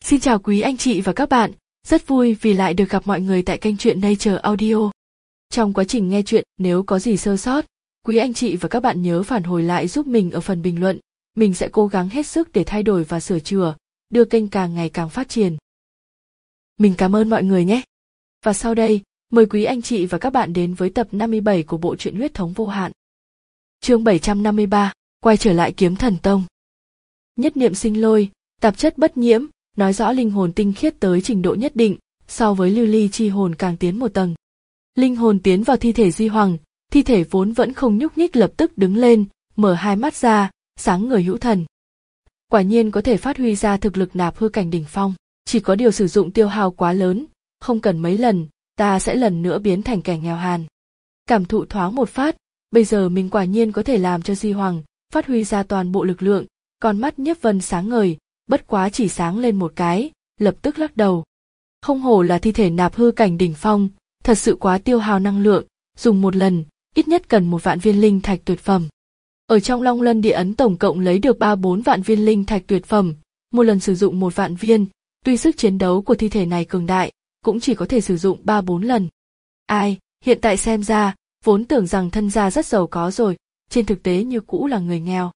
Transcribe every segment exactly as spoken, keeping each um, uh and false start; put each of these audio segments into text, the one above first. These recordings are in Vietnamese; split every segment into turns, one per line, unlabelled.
Xin chào quý anh chị và các bạn, rất vui vì lại được gặp mọi người tại kênh truyện Nature Audio. Trong quá trình nghe truyện, nếu có gì sơ sót, quý anh chị và các bạn nhớ phản hồi lại giúp mình ở phần bình luận. Mình sẽ cố gắng hết sức để thay đổi và sửa chữa, đưa kênh càng ngày càng phát triển. Mình cảm ơn mọi người nhé. Và sau đây, mời quý anh chị và các bạn đến với tập năm mươi bảy của bộ truyện Huyết thống vô hạn. Chương bảy trăm năm mươi ba, quay trở lại Kiếm Thần Tông. Nhất niệm sinh lôi, tạp chất bất nhiễm, nói rõ linh hồn tinh khiết tới trình độ nhất định, so với lưu ly chi hồn càng tiến một tầng. Linh hồn tiến vào thi thể Di Hoàng, thi thể vốn vẫn không nhúc nhích lập tức đứng lên, mở hai mắt ra, sáng người hữu thần. Quả nhiên có thể phát huy ra thực lực nạp hư cảnh đỉnh phong, chỉ có điều sử dụng tiêu hao quá lớn, không cần mấy lần, ta sẽ lần nữa biến thành kẻ nghèo hàn. Cảm thụ thoáng một phát, bây giờ mình quả nhiên có thể làm cho Di Hoàng phát huy ra toàn bộ lực lượng, con mắt Nhiếp Vân sáng ngời, bất quá chỉ sáng lên một cái, lập tức lắc đầu. Không hổ là thi thể nạp hư cảnh đỉnh phong, thật sự quá tiêu hao năng lượng, dùng một lần, ít nhất cần một vạn viên linh thạch tuyệt phẩm. Ở trong Long Lân Địa Ấn tổng cộng lấy được ba bốn vạn viên linh thạch tuyệt phẩm, một lần sử dụng một vạn viên, tuy sức chiến đấu của thi thể này cường đại, cũng chỉ có thể sử dụng ba bốn lần. Ai, hiện tại xem ra, vốn tưởng rằng thân gia rất giàu có rồi, trên thực tế như cũ là người nghèo.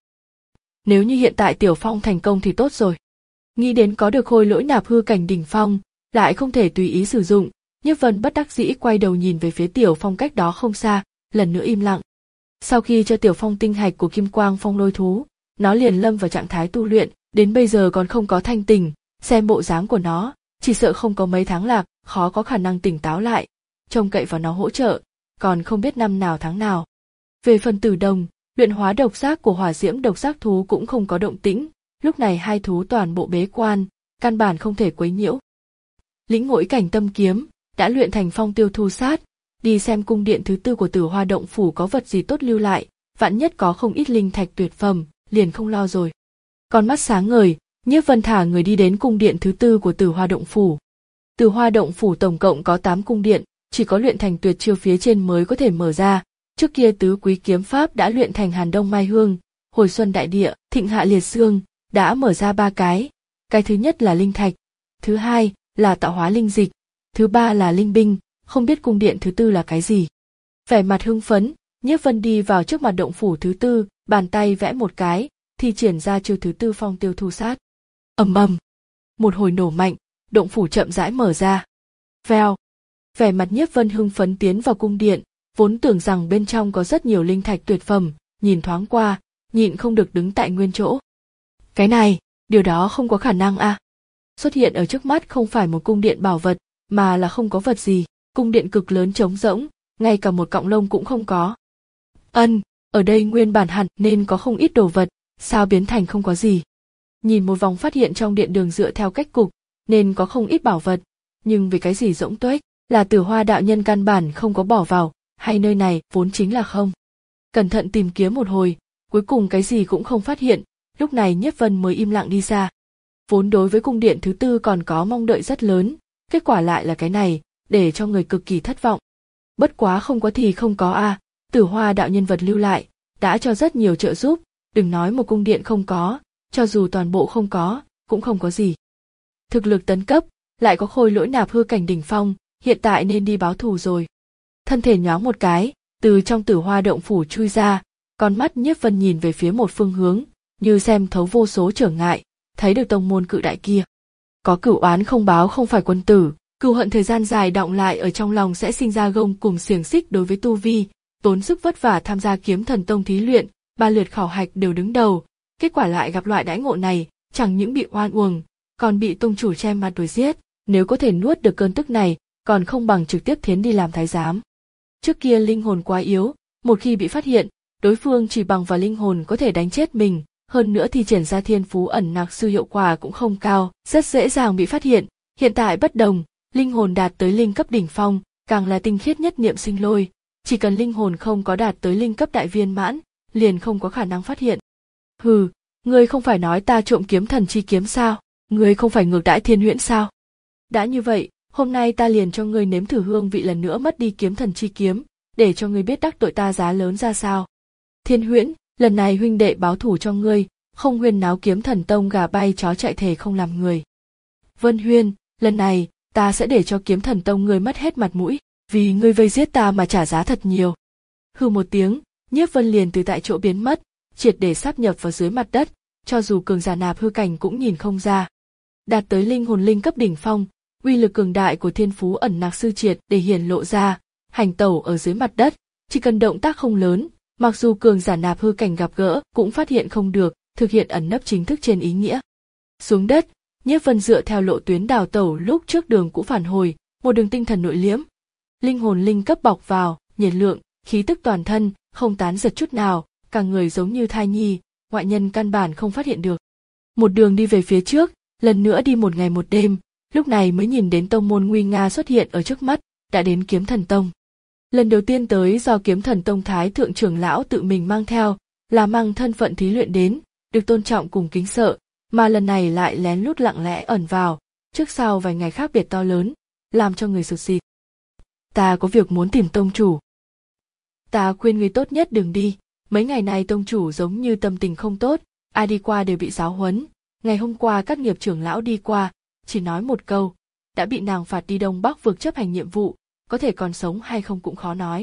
Nếu như hiện tại Tiểu Phong thành công thì tốt rồi. Nghĩ đến có được khôi lỗi nạp hư cảnh đỉnh phong, lại không thể tùy ý sử dụng, Nhiếp Vân bất đắc dĩ quay đầu nhìn về phía Tiểu Phong cách đó không xa, lần nữa im lặng. Sau khi cho Tiểu Phong tinh hạch của Kim Quang Phong Lôi thú, nó liền lâm vào trạng thái tu luyện, đến bây giờ còn không có thanh tỉnh, xem bộ dáng của nó, chỉ sợ không có mấy tháng lạc, khó có khả năng tỉnh táo lại, trông cậy vào nó hỗ trợ, còn không biết năm nào tháng nào. Về phần Tử Đồng, luyện hóa độc giác của hỏa diễm độc giác thú cũng không có động tĩnh, lúc này hai thú toàn bộ bế quan, căn bản không thể quấy nhiễu. Lĩnh ngỗi cảnh tâm kiếm đã luyện thành phong tiêu thu sát, đi xem cung điện thứ tư của Tử Hoa động phủ có vật gì tốt lưu lại, vạn nhất có không ít linh thạch tuyệt phẩm, liền không lo rồi. Con mắt sáng ngời, Nhiếp Vân thả người đi đến cung điện thứ tư của Tử Hoa động phủ. Tử Hoa động phủ tổng cộng có tám cung điện, chỉ có luyện thành tuyệt chiêu phía trên mới có thể mở ra. Trước kia tứ quý kiếm pháp đã luyện thành Hàn Đông Mai Hương, Hồi Xuân Đại Địa, Thịnh Hạ Liệt Dương, đã mở ra ba cái. Cái thứ nhất là linh thạch, thứ hai là tạo hóa linh dịch, thứ ba là linh binh, không biết cung điện thứ tư là cái gì. Vẻ mặt hưng phấn, Nhiếp Vân đi vào trước mặt động phủ thứ tư, bàn tay vẽ một cái, thi triển ra chiêu thứ tư phong tiêu thu sát. Ầm ầm, một hồi nổ mạnh, động phủ chậm rãi mở ra. Vèo, vẻ mặt Nhiếp Vân hưng phấn tiến vào cung điện, vốn tưởng rằng bên trong có rất nhiều linh thạch tuyệt phẩm, nhìn thoáng qua, nhịn không được đứng tại nguyên chỗ. Cái này, điều đó không có khả năng à. Xuất hiện ở trước mắt không phải một cung điện bảo vật, mà là không có vật gì, cung điện cực lớn trống rỗng, ngay cả một cọng lông cũng không có. Ân, ở đây nguyên bản hẳn nên có không ít đồ vật, sao biến thành không có gì. Nhìn một vòng phát hiện trong điện đường dựa theo cách cục, nên có không ít bảo vật, nhưng vì cái gì rỗng tuếch, là Tử Hoa đạo nhân căn bản không có bỏ vào, hay nơi này vốn chính là không. Cẩn thận tìm kiếm một hồi, cuối cùng cái gì cũng không phát hiện, lúc này Nhiếp Vân mới im lặng đi ra. Vốn đối với cung điện thứ tư còn có mong đợi rất lớn, kết quả lại là cái này, để cho người cực kỳ thất vọng. Bất quá không có thì không có a, à, Tử Hoa đạo nhân vật lưu lại, đã cho rất nhiều trợ giúp, đừng nói một cung điện không có, cho dù toàn bộ không có, cũng không có gì. Thực lực tấn cấp, lại có khôi lỗi nạp hư cảnh đỉnh phong, hiện tại nên đi báo thù rồi. Thân thể nhoáng một cái, từ trong Tử Hoa động phủ chui ra, con mắt Nhiếp Vân nhìn về phía một phương hướng, như xem thấu vô số trở ngại, thấy được tông môn cự đại kia. Có cửu oán không báo không phải quân tử, cừu hận thời gian dài đọng lại ở trong lòng sẽ sinh ra gông cùng xiềng xích đối với tu vi, tốn sức vất vả tham gia Kiếm Thần Tông thí luyện, ba lượt khảo hạch đều đứng đầu, kết quả lại gặp loại đãi ngộ này, chẳng những bị oan uổng, còn bị tông chủ che mặt đuổi giết, nếu có thể nuốt được cơn tức này, còn không bằng trực tiếp thiến đi làm thái giám. Trước kia linh hồn quá yếu, một khi bị phát hiện, đối phương chỉ bằng vào linh hồn có thể đánh chết mình, hơn nữa thì triển ra thiên phú ẩn nặc sư hiệu quả cũng không cao, rất dễ dàng bị phát hiện. Hiện tại bất đồng, linh hồn đạt tới linh cấp đỉnh phong, càng là tinh khiết nhất niệm sinh lôi, chỉ cần linh hồn không có đạt tới linh cấp đại viên mãn, liền không có khả năng phát hiện. Hừ, ngươi không phải nói ta trộm kiếm thần chi kiếm sao? Ngươi không phải ngược đãi Thiên Huyễn sao? Đã như vậy, hôm nay ta liền cho ngươi nếm thử hương vị lần nữa mất đi kiếm thần chi kiếm, để cho ngươi biết đắc tội ta giá lớn ra sao. Thiên Huyễn, lần này huynh đệ báo thù cho ngươi, không huyên náo Kiếm Thần Tông gà bay chó chạy thể không làm người. Vân Huyên, lần này ta sẽ để cho Kiếm Thần Tông ngươi mất hết mặt mũi, vì ngươi vây giết ta mà trả giá thật nhiều. Hừ một tiếng, Nhiếp Vân liền từ tại chỗ biến mất, triệt để sáp nhập vào dưới mặt đất, cho dù cường giả nạp hư cảnh cũng nhìn không ra. Đạt tới linh hồn linh cấp đỉnh phong, uy lực cường đại của thiên phú ẩn nặc sư triệt để hiển lộ ra, hành tẩu ở dưới mặt đất, chỉ cần động tác không lớn, mặc dù cường giả nạp hư cảnh gặp gỡ cũng phát hiện không được, thực hiện ẩn nấp chính thức trên ý nghĩa. Xuống đất, Nhiếp Vân dựa theo lộ tuyến đào tẩu lúc trước đường cũ phản hồi, một đường tinh thần nội liễm, linh hồn linh cấp bọc vào, nhiệt lượng, khí tức toàn thân không tán giật chút nào, cả người giống như thai nhi, ngoại nhân căn bản không phát hiện được. Một đường đi về phía trước, lần nữa đi một ngày một đêm, lúc này mới nhìn đến tông môn nguy nga xuất hiện ở trước mắt, đã đến Kiếm Thần Tông. Lần đầu tiên tới do Kiếm Thần Tông thái thượng trưởng lão tự mình mang theo, là mang thân phận thí luyện đến, được tôn trọng cùng kính sợ, mà lần này lại lén lút lặng lẽ ẩn vào, trước sau vài ngày khác biệt to lớn, làm cho người sụt sịt. Ta có việc muốn tìm tông chủ. Ta khuyên người tốt nhất đừng đi, mấy ngày nay tông chủ giống như tâm tình không tốt, ai đi qua đều bị giáo huấn. Ngày hôm qua các nghiệp trưởng lão đi qua, chỉ nói một câu, đã bị nàng phạt đi Đông Bắc vực chấp hành nhiệm vụ, có thể còn sống hay không cũng khó nói.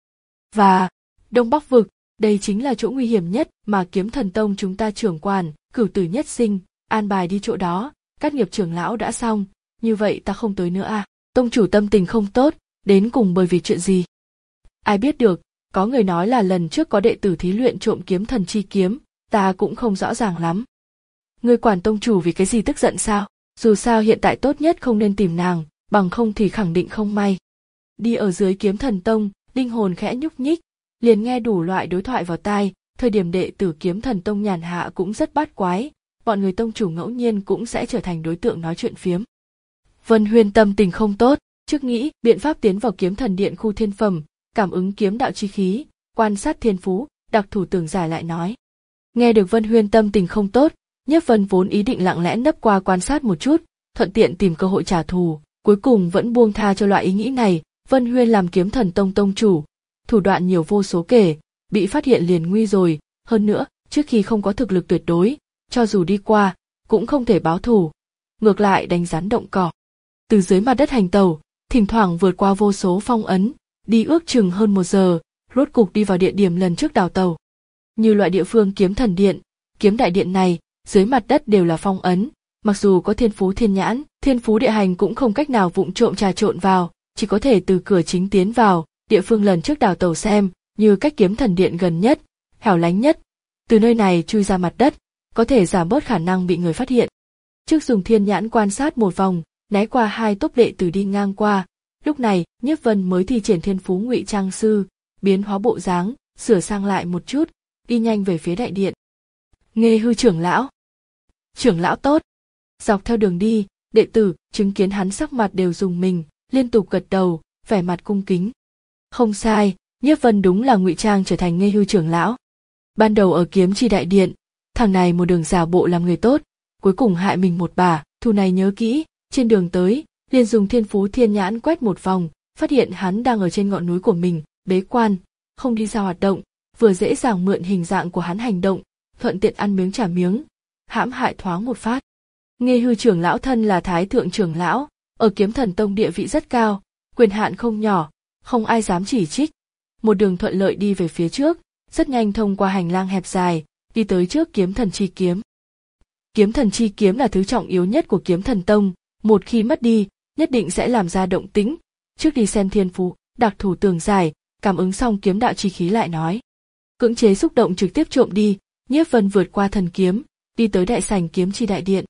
Và, Đông Bắc vực, đây chính là chỗ nguy hiểm nhất mà Kiếm Thần Tông chúng ta trưởng quản, cửu tử nhất sinh, an bài đi chỗ đó, các nghiệp trưởng lão đã xong, như vậy ta không tới nữa à, tông chủ tâm tình không tốt, đến cùng bởi vì chuyện gì? Ai biết được, có người nói là lần trước có đệ tử thí luyện trộm kiếm thần chi kiếm, ta cũng không rõ ràng lắm. Người quản tông chủ vì cái gì tức giận sao? Dù sao hiện tại tốt nhất không nên tìm nàng, bằng không thì khẳng định không may. Đi ở dưới Kiếm Thần Tông, linh hồn khẽ nhúc nhích, liền nghe đủ loại đối thoại vào tai, thời điểm đệ tử Kiếm Thần Tông nhàn hạ cũng rất bát quái, bọn người tông chủ ngẫu nhiên cũng sẽ trở thành đối tượng nói chuyện phiếm. Vân Huyên tâm tình không tốt, trước nghĩ biện pháp tiến vào Kiếm Thần Điện khu thiên phẩm, cảm ứng kiếm đạo chi khí, quan sát thiên phú, đặc thủ tưởng giải lại nói. Nghe được Vân Huyên tâm tình không tốt, Nhiếp Vân vốn ý định lặng lẽ nấp qua quan sát một chút, thuận tiện tìm cơ hội trả thù, cuối cùng vẫn buông tha cho loại ý nghĩ này. Vân Huyên làm Kiếm Thần Tông tông chủ, thủ đoạn nhiều vô số kể, bị phát hiện liền nguy rồi, hơn nữa, trước khi không có thực lực tuyệt đối, cho dù đi qua, cũng không thể báo thù, ngược lại đánh rắn động cỏ. Từ dưới mặt đất hành tàu, thỉnh thoảng vượt qua vô số phong ấn, đi ước chừng hơn một giờ, rốt cục đi vào địa điểm lần trước đào tàu. Như loại địa phương Kiếm Thần Điện, Kiếm Đại Điện này, dưới mặt đất đều là phong ấn, mặc dù có thiên phú thiên nhãn, thiên phú địa hành cũng không cách nào vụng trộm trà trộn vào, chỉ có thể từ cửa chính tiến vào. Địa phương lần trước đào tàu xem, như cách Kiếm Thần Điện gần nhất, hẻo lánh nhất, từ nơi này chui ra mặt đất, có thể giảm bớt khả năng bị người phát hiện. Trước dùng thiên nhãn quan sát một vòng, né qua hai tốp đệ tử đi ngang qua, lúc này Nhiếp Vân mới thi triển thiên phú ngụy trang sư, biến hóa bộ dáng, sửa sang lại một chút, đi nhanh về phía đại điện. Nghê Hư trưởng lão. Trưởng lão tốt. Dọc theo đường đi, đệ tử chứng kiến hắn sắc mặt đều rùng mình, liên tục gật đầu, vẻ mặt cung kính. Không sai, Nhiếp Vân đúng là ngụy trang trở thành Nghê Hư trưởng lão. Ban đầu ở Kiếm Chi đại điện, thằng này một đường giả bộ làm người tốt, cuối cùng hại mình một bà, thù này nhớ kỹ. Trên đường tới, liền dùng thiên phú thiên nhãn quét một vòng, phát hiện hắn đang ở trên ngọn núi của mình, bế quan, không đi ra hoạt động, vừa dễ dàng mượn hình dạng của hắn hành động, thuận tiện ăn miếng trả miếng, hãm hại thoáng một phát. Nghê Hư trưởng lão thân là thái thượng trưởng lão, ở Kiếm Thần Tông địa vị rất cao, quyền hạn không nhỏ, không ai dám chỉ trích. Một đường thuận lợi đi về phía trước, rất nhanh thông qua hành lang hẹp dài, đi tới trước Kiếm Thần Chi kiếm. Kiếm Thần Chi kiếm là thứ trọng yếu nhất của Kiếm Thần Tông, một khi mất đi, nhất định sẽ làm ra động tĩnh. Trước đi xem thiên phú, đặc thủ tường giải, cảm ứng xong kiếm đạo chi khí lại nói. Cưỡng chế xúc động trực tiếp trộm đi, Nhiếp Vân vượt qua thần kiếm, đi tới đại sảnh Kiếm Chi đại điện.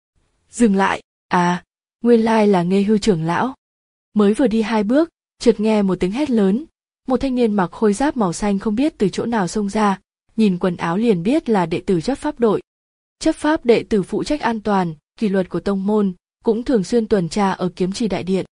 Dừng lại, à, nguyên lai là Nghê Hư trưởng lão. Mới vừa đi hai bước, chợt nghe một tiếng hét lớn, một thanh niên mặc khôi giáp màu xanh không biết từ chỗ nào xông ra, nhìn quần áo liền biết là đệ tử chấp pháp đội. Chấp pháp đệ tử phụ trách an toàn, kỷ luật của tông môn, cũng thường xuyên tuần tra ở Kiếm Chi đại điện.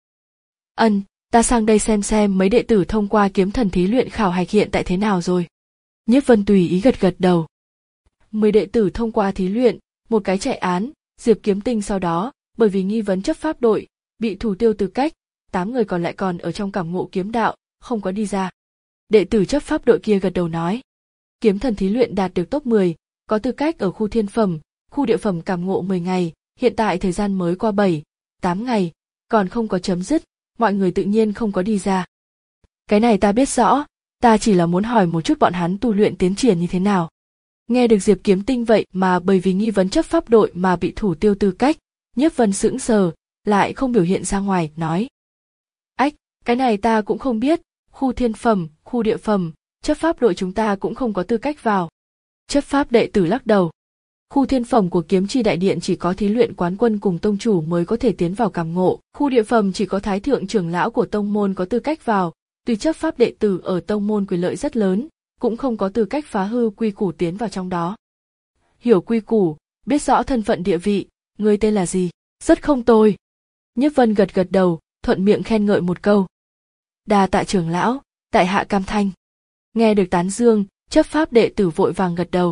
Ân, ta sang đây xem xem mấy đệ tử thông qua kiếm thần thí luyện khảo hạch hiện tại thế nào rồi. Nhiếp Vân tùy ý gật gật đầu. Mười đệ tử thông qua thí luyện, một cái chạy án, Diệp Kiếm Tinh sau đó, bởi vì nghi vấn chấp pháp đội, bị thủ tiêu tư cách, tám người còn lại còn ở trong cảm ngộ kiếm đạo, không có đi ra. Đệ tử chấp pháp đội kia gật đầu nói. Kiếm thần thí luyện đạt được top mười, có tư cách ở khu thiên phẩm, khu địa phẩm cảm ngộ mười ngày, hiện tại thời gian mới qua bảy, tám ngày, còn không có chấm dứt, mọi người tự nhiên không có đi ra. Cái này ta biết rõ, ta chỉ là muốn hỏi một chút bọn hắn tu luyện tiến triển như thế nào. Nghe được Diệp Kiếm Tinh vậy mà bởi vì nghi vấn chấp pháp đội mà bị thủ tiêu tư cách, Nhiếp Vân sững sờ, lại không biểu hiện ra ngoài, nói. Ách, cái này ta cũng không biết, khu thiên phẩm, khu địa phẩm, chấp pháp đội chúng ta cũng không có tư cách vào. Chấp pháp đệ tử lắc đầu. Khu thiên phẩm của Kiếm Chi Đại Điện chỉ có thí luyện quán quân cùng tông chủ mới có thể tiến vào cảm ngộ, khu địa phẩm chỉ có thái thượng trưởng lão của tông môn có tư cách vào, tuy chấp pháp đệ tử ở tông môn quyền lợi rất lớn, cũng không có tư cách phá hư quy củ tiến vào trong đó. Hiểu quy củ, biết rõ thân phận địa vị, ngươi tên là gì? Rất không tồi. Nhiếp Vân gật gật đầu, thuận miệng khen ngợi một câu. Đa tạ trưởng lão, tại hạ Cam Thanh. Nghe được tán dương, chấp pháp đệ tử vội vàng gật đầu.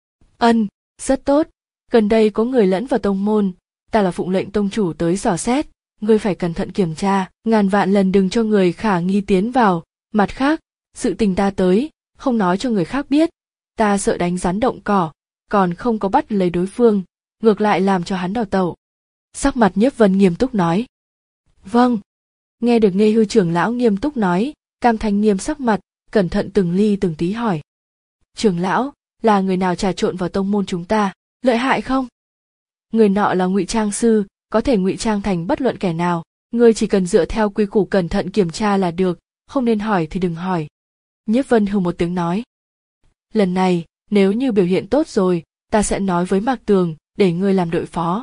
Ân, rất tốt, gần đây có người lẫn vào tông môn, ta là phụng lệnh tông chủ tới dò xét, ngươi phải cẩn thận kiểm tra, ngàn vạn lần đừng cho người khả nghi tiến vào, mặt khác, sự tình ta tới, không nói cho người khác biết, ta sợ đánh rắn động cỏ, còn không có bắt lấy đối phương, ngược lại làm cho hắn đào tẩu. Sắc mặt Nhiếp Vân nghiêm túc nói. Vâng. Nghe được Nghê Hư trưởng lão nghiêm túc nói, Cam Thanh nghiêm sắc mặt, cẩn thận từng ly từng tí hỏi. Trưởng lão, là người nào trà trộn vào tông môn chúng ta, lợi hại không? Người nọ là ngụy trang sư, có thể ngụy trang thành bất luận kẻ nào, ngươi chỉ cần dựa theo quy củ cẩn thận kiểm tra là được, không nên hỏi thì đừng hỏi. Nhiếp Vân hừ một tiếng nói. Lần này, nếu như biểu hiện tốt rồi, ta sẽ nói với Mạc Tường, để ngươi làm đội phó.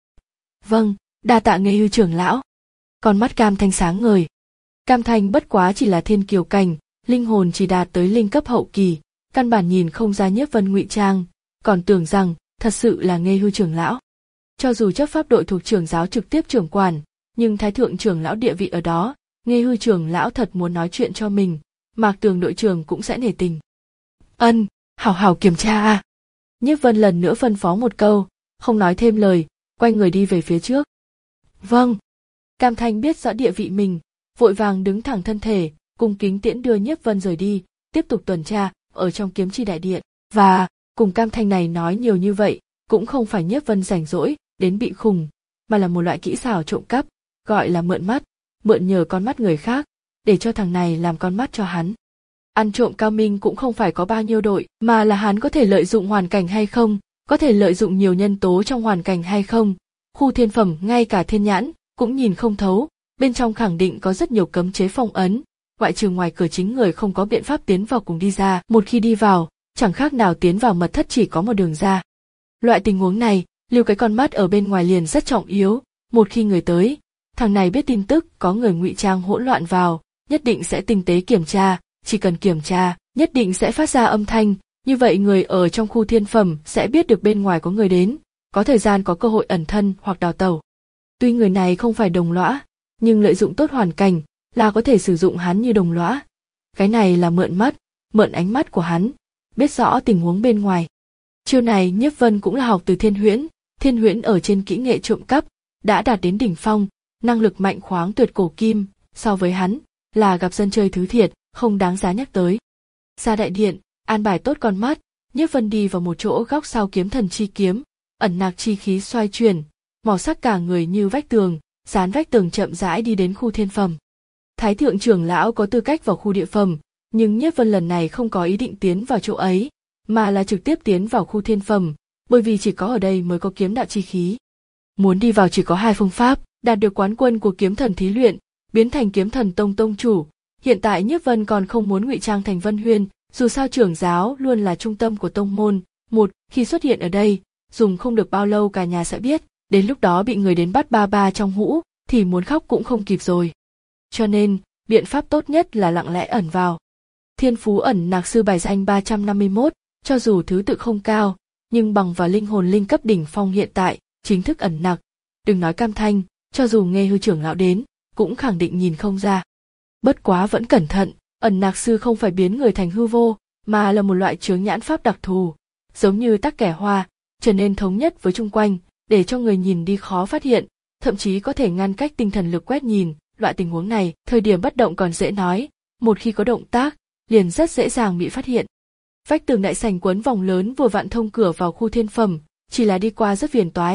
Vâng, đa tạ Nghê Hư trưởng lão. Con mắt Cam Thanh sáng ngời. Cam Thanh bất quá chỉ là thiên kiều cảnh, linh hồn chỉ đạt tới linh cấp hậu kỳ, căn bản nhìn không ra Nhiếp Vân ngụy trang, còn tưởng rằng thật sự là Nghê Hư trưởng lão. Cho dù chấp pháp đội thuộc trưởng giáo trực tiếp trưởng quản, nhưng thái thượng trưởng lão địa vị ở đó, Nghê Hư trưởng lão thật muốn nói chuyện cho mình, Mạc Tường đội trưởng cũng sẽ nể tình. Ân, hảo hảo kiểm tra a. Nhiếp Vân lần nữa phân phó một câu, không nói thêm lời, quay người đi về phía trước. Vâng. Cam Thanh biết rõ địa vị mình, vội vàng đứng thẳng thân thể, cung kính tiễn đưa Nhiếp Vân rời đi, tiếp tục tuần tra ở trong Kiếm Chi Đại Điện, và cùng Cam Thanh này nói nhiều như vậy, cũng không phải Nhiếp Vân rảnh rỗi đến bị khùng, mà là một loại kỹ xảo trộm cắp, gọi là mượn mắt, mượn nhờ con mắt người khác, để cho thằng này làm con mắt cho hắn. Ăn trộm cao minh cũng không phải có bao nhiêu đội, mà là hắn có thể lợi dụng hoàn cảnh hay không, có thể lợi dụng nhiều nhân tố trong hoàn cảnh hay không. Khu thiên phẩm ngay cả thiên nhãn cũng nhìn không thấu, bên trong khẳng định có rất nhiều cấm chế phong ấn, ngoại trừ ngoài cửa chính người không có biện pháp tiến vào cùng đi ra, một khi đi vào, chẳng khác nào tiến vào mật thất chỉ có một đường ra. Loại tình huống này, lưu cái con mắt ở bên ngoài liền rất trọng yếu, một khi người tới, thằng này biết tin tức có người ngụy trang hỗn loạn vào, nhất định sẽ tinh tế kiểm tra, chỉ cần kiểm tra, nhất định sẽ phát ra âm thanh, như vậy người ở trong khu thiên phẩm sẽ biết được bên ngoài có người đến, có thời gian có cơ hội ẩn thân hoặc đào tẩu. Tuy người này không phải đồng lõa, nhưng lợi dụng tốt hoàn cảnh là có thể sử dụng hắn như đồng lõa. Cái này là mượn mắt, mượn ánh mắt của hắn, biết rõ tình huống bên ngoài. Chiêu này Nhiếp Vân cũng là học từ Thiên Huyễn, Thiên Huyễn ở trên kỹ nghệ trộm cắp đã đạt đến đỉnh phong, năng lực mạnh khoáng tuyệt cổ kim, so với hắn là gặp dân chơi thứ thiệt, không đáng giá nhắc tới. Ra đại điện, an bài tốt con mắt, Nhiếp Vân đi vào một chỗ góc sau kiếm thần chi kiếm, ẩn nặc chi khí xoay chuyển, màu sắc cả người như vách tường, dán vách tường chậm rãi đi đến khu thiên phẩm. Thái thượng trưởng lão có tư cách vào khu địa phẩm, nhưng Nhiếp Vân lần này không có ý định tiến vào chỗ ấy, mà là trực tiếp tiến vào khu thiên phẩm, bởi vì chỉ có ở đây mới có kiếm đạo chi khí. Muốn đi vào chỉ có hai phương pháp, đạt được quán quân của kiếm thần thí luyện, biến thành kiếm thần tông tông chủ. Hiện tại Nhiếp Vân còn không muốn ngụy trang thành Vân Huyên, dù sao trưởng giáo luôn là trung tâm của tông môn, một khi xuất hiện ở đây, dùng không được bao lâu cả nhà sẽ biết, đến lúc đó bị người đến bắt ba ba trong hũ, thì muốn khóc cũng không kịp rồi. Cho nên, biện pháp tốt nhất là lặng lẽ ẩn vào. Thiên phú ẩn nặc sư bài danh ba trăm năm mươi mốt, cho dù thứ tự không cao, nhưng bằng vào linh hồn linh cấp đỉnh phong hiện tại, chính thức ẩn nặc. Đừng nói Cam Thanh, cho dù Nghê Hư trưởng lão đến, cũng khẳng định nhìn không ra. Bất quá vẫn cẩn thận, ẩn nặc sư không phải biến người thành hư vô, mà là một loại chướng nhãn pháp đặc thù, giống như tắc kẻ hoa, trở nên thống nhất với chung quanh, để cho người nhìn đi khó phát hiện, thậm chí có thể ngăn cách tinh thần lực quét nhìn. Loại tình huống này, thời điểm bất động còn dễ nói, một khi có động tác, liền rất dễ dàng bị phát hiện. Vách tường đại sảnh quấn vòng lớn vừa vặn thông cửa vào khu thiên phẩm, chỉ là đi qua rất phiền toái,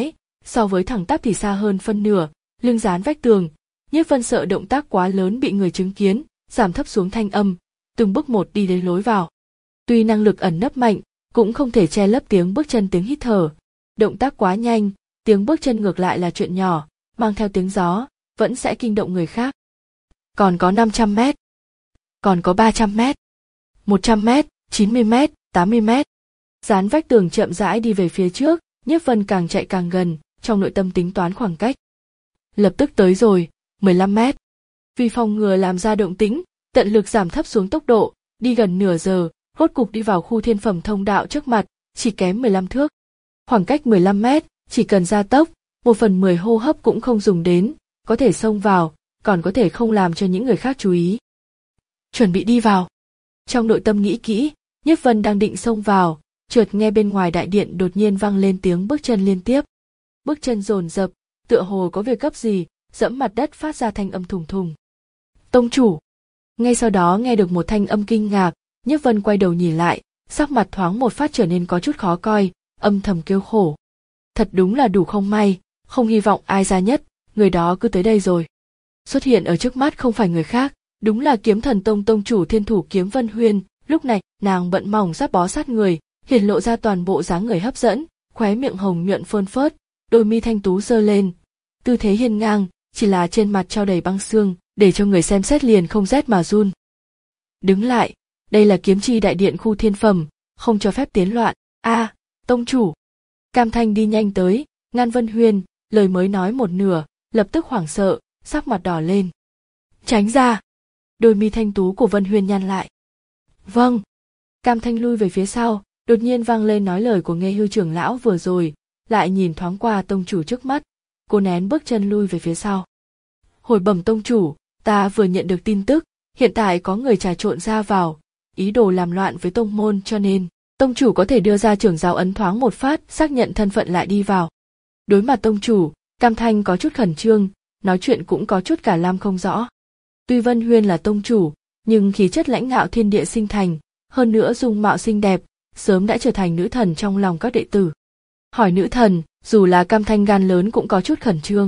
so với thẳng tắp thì xa hơn phân nửa, lưng dán vách tường. Nhiếp Vân sợ động tác quá lớn bị người chứng kiến, giảm thấp xuống thanh âm, từng bước một đi đến lối vào. Tuy năng lực ẩn nấp mạnh, cũng không thể che lấp tiếng bước chân, tiếng hít thở. Động tác quá nhanh, tiếng bước chân ngược lại là chuyện nhỏ, mang theo tiếng gió, vẫn sẽ kinh động người khác. Còn có năm trăm mét, còn có ba trăm mét, một trăm mét, chín mươi mét, tám mươi mét. Dán vách tường chậm rãi đi về phía trước, Nhiếp Vân càng chạy càng gần, trong nội tâm tính toán khoảng cách. Lập tức tới rồi, mười lăm mét. Vì phòng ngừa làm ra động tĩnh, tận lực giảm thấp xuống tốc độ, đi gần nửa giờ, rốt cục đi vào khu thiên phẩm thông đạo trước mặt, chỉ kém mười lăm thước. Khoảng cách mười lăm mét, chỉ cần gia tốc, một phần mười hô hấp cũng không dùng đến, có thể xông vào, còn có thể không làm cho những người khác chú ý. Chuẩn bị đi vào. Trong nội tâm nghĩ kỹ, Nhiếp Vân đang định xông vào, chợt nghe bên ngoài đại điện đột nhiên vang lên tiếng bước chân liên tiếp. Bước chân dồn dập, tựa hồ có việc gấp gì, dẫm mặt đất phát ra thanh âm thùng thùng. Tông chủ. Ngay sau đó nghe được một thanh âm kinh ngạc, Nhiếp Vân quay đầu nhìn lại, sắc mặt thoáng một phát trở nên có chút khó coi, âm thầm kêu khổ. Thật đúng là đủ không may, không hy vọng ai ra nhất, người đó cứ tới đây rồi. Xuất hiện ở trước mắt không phải người khác, đúng là Kiếm Thần Tông tông chủ Thiên Thủ Kiếm Vân Huyên. Lúc này nàng bận mỏng giáp bó sát người, hiển lộ ra toàn bộ dáng người hấp dẫn, khóe miệng hồng nhuận phơn phớt, đôi mi thanh tú giơ lên, tư thế hiên ngang, chỉ là trên mặt trao đầy băng xương, để cho người xem xét liền không rét mà run. Đứng lại, đây là kiếm chi đại điện khu thiên phẩm, không cho phép tiến loạn. A, à, tông chủ. Cam Thanh đi nhanh tới, ngăn Vân Huyên, lời mới nói một nửa, lập tức hoảng sợ, sắc mặt đỏ lên. Tránh ra. Đôi mi thanh tú của Vân Huyên nhăn lại. Vâng. Cam Thanh lui về phía sau, đột nhiên vang lên nói lời của Nghê Hưu trưởng lão vừa rồi, lại nhìn thoáng qua tông chủ trước mắt, cô nén bước chân lui về phía sau. Hồi bẩm tông chủ, ta vừa nhận được tin tức, hiện tại có người trà trộn ra vào, ý đồ làm loạn với tông môn, cho nên tông chủ có thể đưa ra trưởng giáo ấn thoáng một phát, xác nhận thân phận lại đi vào. Đối mặt tông chủ, Cam Thanh có chút khẩn trương, nói chuyện cũng có chút cả lam không rõ. Tuy Vân Huyên là tông chủ, nhưng khí chất lãnh ngạo thiên địa sinh thành, hơn nữa dung mạo xinh đẹp, sớm đã trở thành nữ thần trong lòng các đệ tử. Hỏi nữ thần, dù là Cam Thanh gan lớn cũng có chút khẩn trương.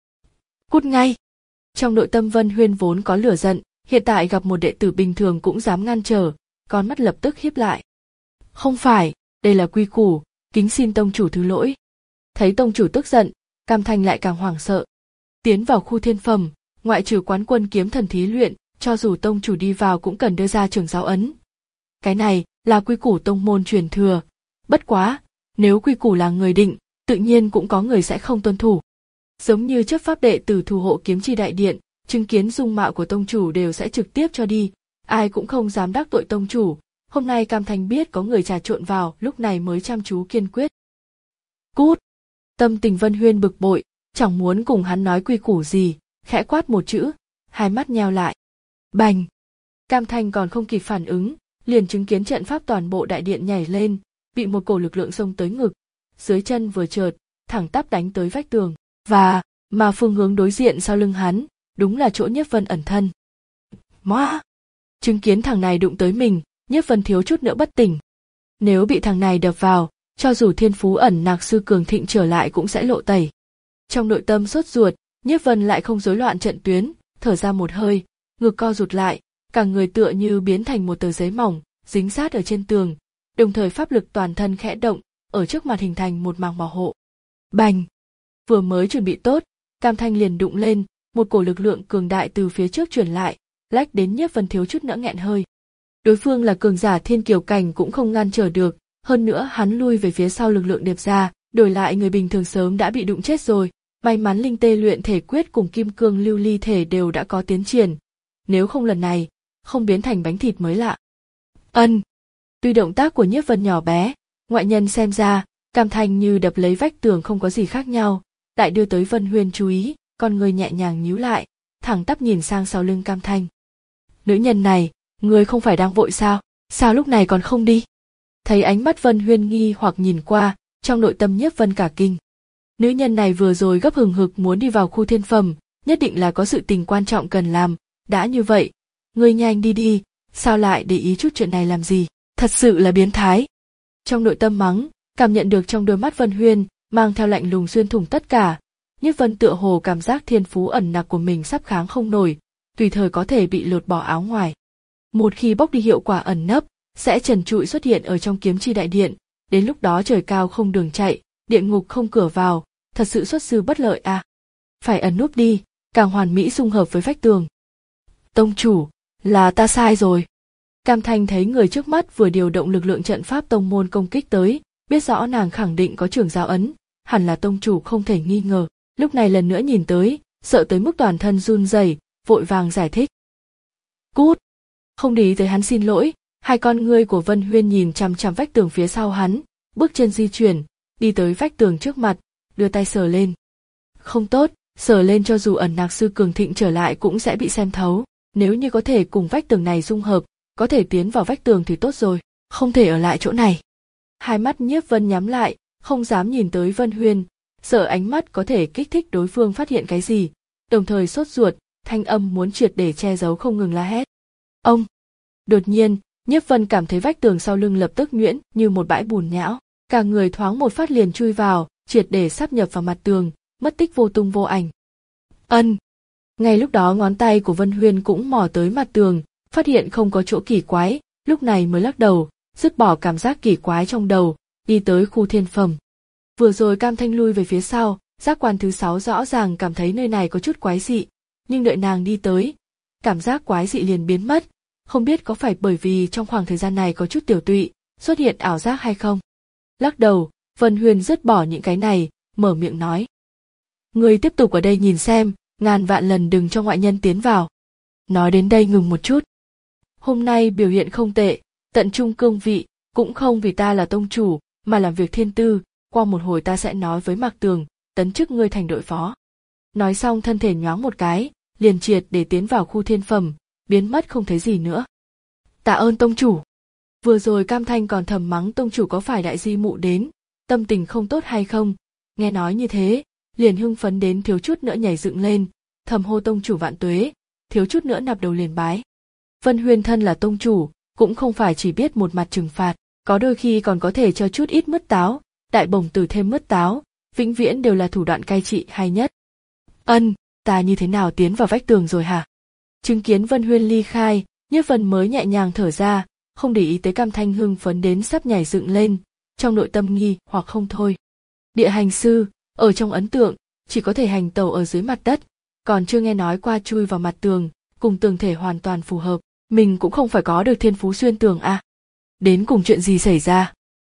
Cút ngay. Trong nội tâm Vân Huyên vốn có lửa giận, hiện tại gặp một đệ tử bình thường cũng dám ngăn trở, con mắt lập tức híp lại. Không phải, đây là quy củ, kính xin tông chủ thứ lỗi. Thấy tông chủ tức giận, Cam Thanh lại càng hoảng sợ. Tiến vào khu thiên phẩm, ngoại trừ quán quân kiếm thần thí luyện, cho dù tông chủ đi vào cũng cần đưa ra trưởng giáo ấn. Cái này là quy củ tông môn truyền thừa. Bất quá, nếu quy củ là người định, tự nhiên cũng có người sẽ không tuân thủ. Giống như chấp pháp đệ tử thủ hộ kiếm chi đại điện, chứng kiến dung mạo của tông chủ đều sẽ trực tiếp cho đi, ai cũng không dám đắc tội tông chủ. Hôm nay Cam Thanh biết có người trà trộn vào, lúc này mới chăm chú kiên quyết. Cút! Tâm tình Vân Huyên bực bội, chẳng muốn cùng hắn nói quy củ gì, khẽ quát một chữ, hai mắt nheo lại. Bành! Cam Thanh còn không kịp phản ứng, liền chứng kiến trận pháp toàn bộ đại điện nhảy lên, bị một cổ lực lượng xông tới ngực, dưới chân vừa chợt, thẳng tắp đánh tới vách tường, và mà phương hướng đối diện sau lưng hắn, đúng là chỗ Nhiếp Vân ẩn thân. Móa! Chứng kiến thằng này đụng tới mình, Nhiếp Vân thiếu chút nữa bất tỉnh. Nếu bị thằng này đập vào, cho dù thiên phú ẩn nặc sư cường thịnh trở lại cũng sẽ lộ tẩy. Trong nội tâm sốt ruột, Nhiếp Vân lại không rối loạn trận tuyến, thở ra một hơi, ngực co rụt lại, cả người tựa như biến thành một tờ giấy mỏng, dính sát ở trên tường, đồng thời pháp lực toàn thân khẽ động, ở trước mặt hình thành một màng bảo hộ. Bành! Vừa mới chuẩn bị tốt, Cam Thanh liền đụng lên, một cổ lực lượng cường đại từ phía trước truyền lại, lách đến Nhiếp Vân thiếu chút nữa nghẹn hơi. Đối phương là cường giả thiên kiều cảnh cũng không ngăn trở được, hơn nữa hắn lui về phía sau lực lượng điệp ra, đổi lại người bình thường sớm đã bị đụng chết rồi. May mắn linh tê luyện thể quyết cùng kim cương lưu ly thể đều đã có tiến triển, nếu không lần này không biến thành bánh thịt mới lạ. Ân. Tuy động tác của Nhiếp Vân nhỏ bé, ngoại nhân xem ra, Cam Thanh như đập lấy vách tường không có gì khác nhau, lại đưa tới Vân Huyên chú ý, con người nhẹ nhàng nhíu lại, thẳng tắp nhìn sang sau lưng Cam Thanh. Nữ nhân này, ngươi không phải đang vội sao? Sao lúc này còn không đi? Thấy ánh mắt Vân Huyên nghi hoặc nhìn qua, trong nội tâm Nhiếp Vân cả kinh. Nữ nhân này vừa rồi gấp hừng hực muốn đi vào khu thiên phẩm, nhất định là có sự tình quan trọng cần làm, đã như vậy, ngươi nhanh đi đi, sao lại để ý chút chuyện này làm gì, thật sự là biến thái. Trong nội tâm mắng, cảm nhận được trong đôi mắt Vân Huyên mang theo lạnh lùng xuyên thủng tất cả. Nhiếp Vân tựa hồ cảm giác thiên phú ẩn nặc của mình sắp kháng không nổi, tùy thời có thể bị lột bỏ áo ngoài. Một khi bóc đi hiệu quả ẩn nấp, sẽ trần trụi xuất hiện ở trong kiếm chi đại điện, đến lúc đó trời cao không đường chạy, địa ngục không cửa vào, thật sự xuất sư bất lợi à. Phải ẩn núp đi, càng hoàn mỹ xung hợp với vách tường. Tông chủ, là ta sai rồi. Cam Thanh thấy người trước mắt vừa điều động lực lượng trận pháp tông môn công kích tới, biết rõ nàng khẳng định có trưởng giáo ấn, hẳn là tông chủ không thể nghi ngờ. Lúc này lần nữa nhìn tới, sợ tới mức toàn thân run rẩy, vội vàng giải thích. Cút! Không để ý tới hắn xin lỗi, hai con ngươi của Vân Huyên nhìn chằm chằm vách tường phía sau hắn, bước chân di chuyển, đi tới vách tường trước mặt, đưa tay sờ lên. Không tốt, sờ lên cho dù ẩn nặc sư cường thịnh trở lại cũng sẽ bị xem thấu, nếu như có thể cùng vách tường này dung hợp, có thể tiến vào vách tường thì tốt rồi, không thể ở lại chỗ này. Hai mắt Nhiếp Vân nhắm lại, không dám nhìn tới Vân Huyên, sợ ánh mắt có thể kích thích đối phương phát hiện cái gì, đồng thời sốt ruột, thanh âm muốn triệt để che giấu không ngừng la hét. Ông! Đột nhiên, Nhiếp Vân cảm thấy vách tường sau lưng lập tức nhuyễn như một bãi bùn nhão, cả người thoáng một phát liền chui vào, triệt để sáp nhập vào mặt tường, mất tích vô tung vô ảnh. Ân! Ngay lúc đó ngón tay của Vân Huyên cũng mò tới mặt tường, phát hiện không có chỗ kỳ quái, lúc này mới lắc đầu, dứt bỏ cảm giác kỳ quái trong đầu, đi tới khu thiên phẩm. Vừa rồi Cam Thanh lui về phía sau, giác quan thứ sáu rõ ràng cảm thấy nơi này có chút quái dị, nhưng đợi nàng đi tới, cảm giác quái dị liền biến mất, không biết có phải bởi vì trong khoảng thời gian này có chút tiểu tụy, xuất hiện ảo giác hay không. Lắc đầu, Vân Huyên dứt bỏ những cái này, mở miệng nói. Người tiếp tục ở đây nhìn xem, ngàn vạn lần đừng cho ngoại nhân tiến vào. Nói đến đây ngừng một chút. Hôm nay biểu hiện không tệ, tận trung cương vị, cũng không vì ta là tông chủ, mà làm việc thiên tư, qua một hồi ta sẽ nói với Mạc Tường, tấn chức ngươi thành đội phó. Nói xong thân thể nhoáng một cái, liền triệt để tiến vào khu thiên phẩm, biến mất không thấy gì nữa. Tạ ơn tông chủ. Vừa rồi Cam Thanh còn thầm mắng tông chủ có phải đại di mụ đến, tâm tình không tốt hay không, nghe nói như thế, liền hưng phấn đến thiếu chút nữa nhảy dựng lên, thầm hô tông chủ vạn tuế, thiếu chút nữa nạp đầu liền bái. Vân Huyên thân là tông chủ, cũng không phải chỉ biết một mặt trừng phạt, có đôi khi còn có thể cho chút ít mứt táo, đại bổng tử thêm mứt táo, vĩnh viễn đều là thủ đoạn cai trị hay nhất. Ân, ta như thế nào tiến vào vách tường rồi hả? Chứng kiến Vân Huyên ly khai, Nhiếp Vân mới nhẹ nhàng thở ra, không để ý tới Cam Thanh hưng phấn đến sắp nhảy dựng lên, trong nội tâm nghi hoặc không thôi. Địa hành sư, ở trong ấn tượng, chỉ có thể hành tẩu ở dưới mặt đất, còn chưa nghe nói qua chui vào mặt tường, cùng tường thể hoàn toàn phù hợp, mình cũng không phải có được thiên phú xuyên tường à. Đến cùng chuyện gì xảy ra?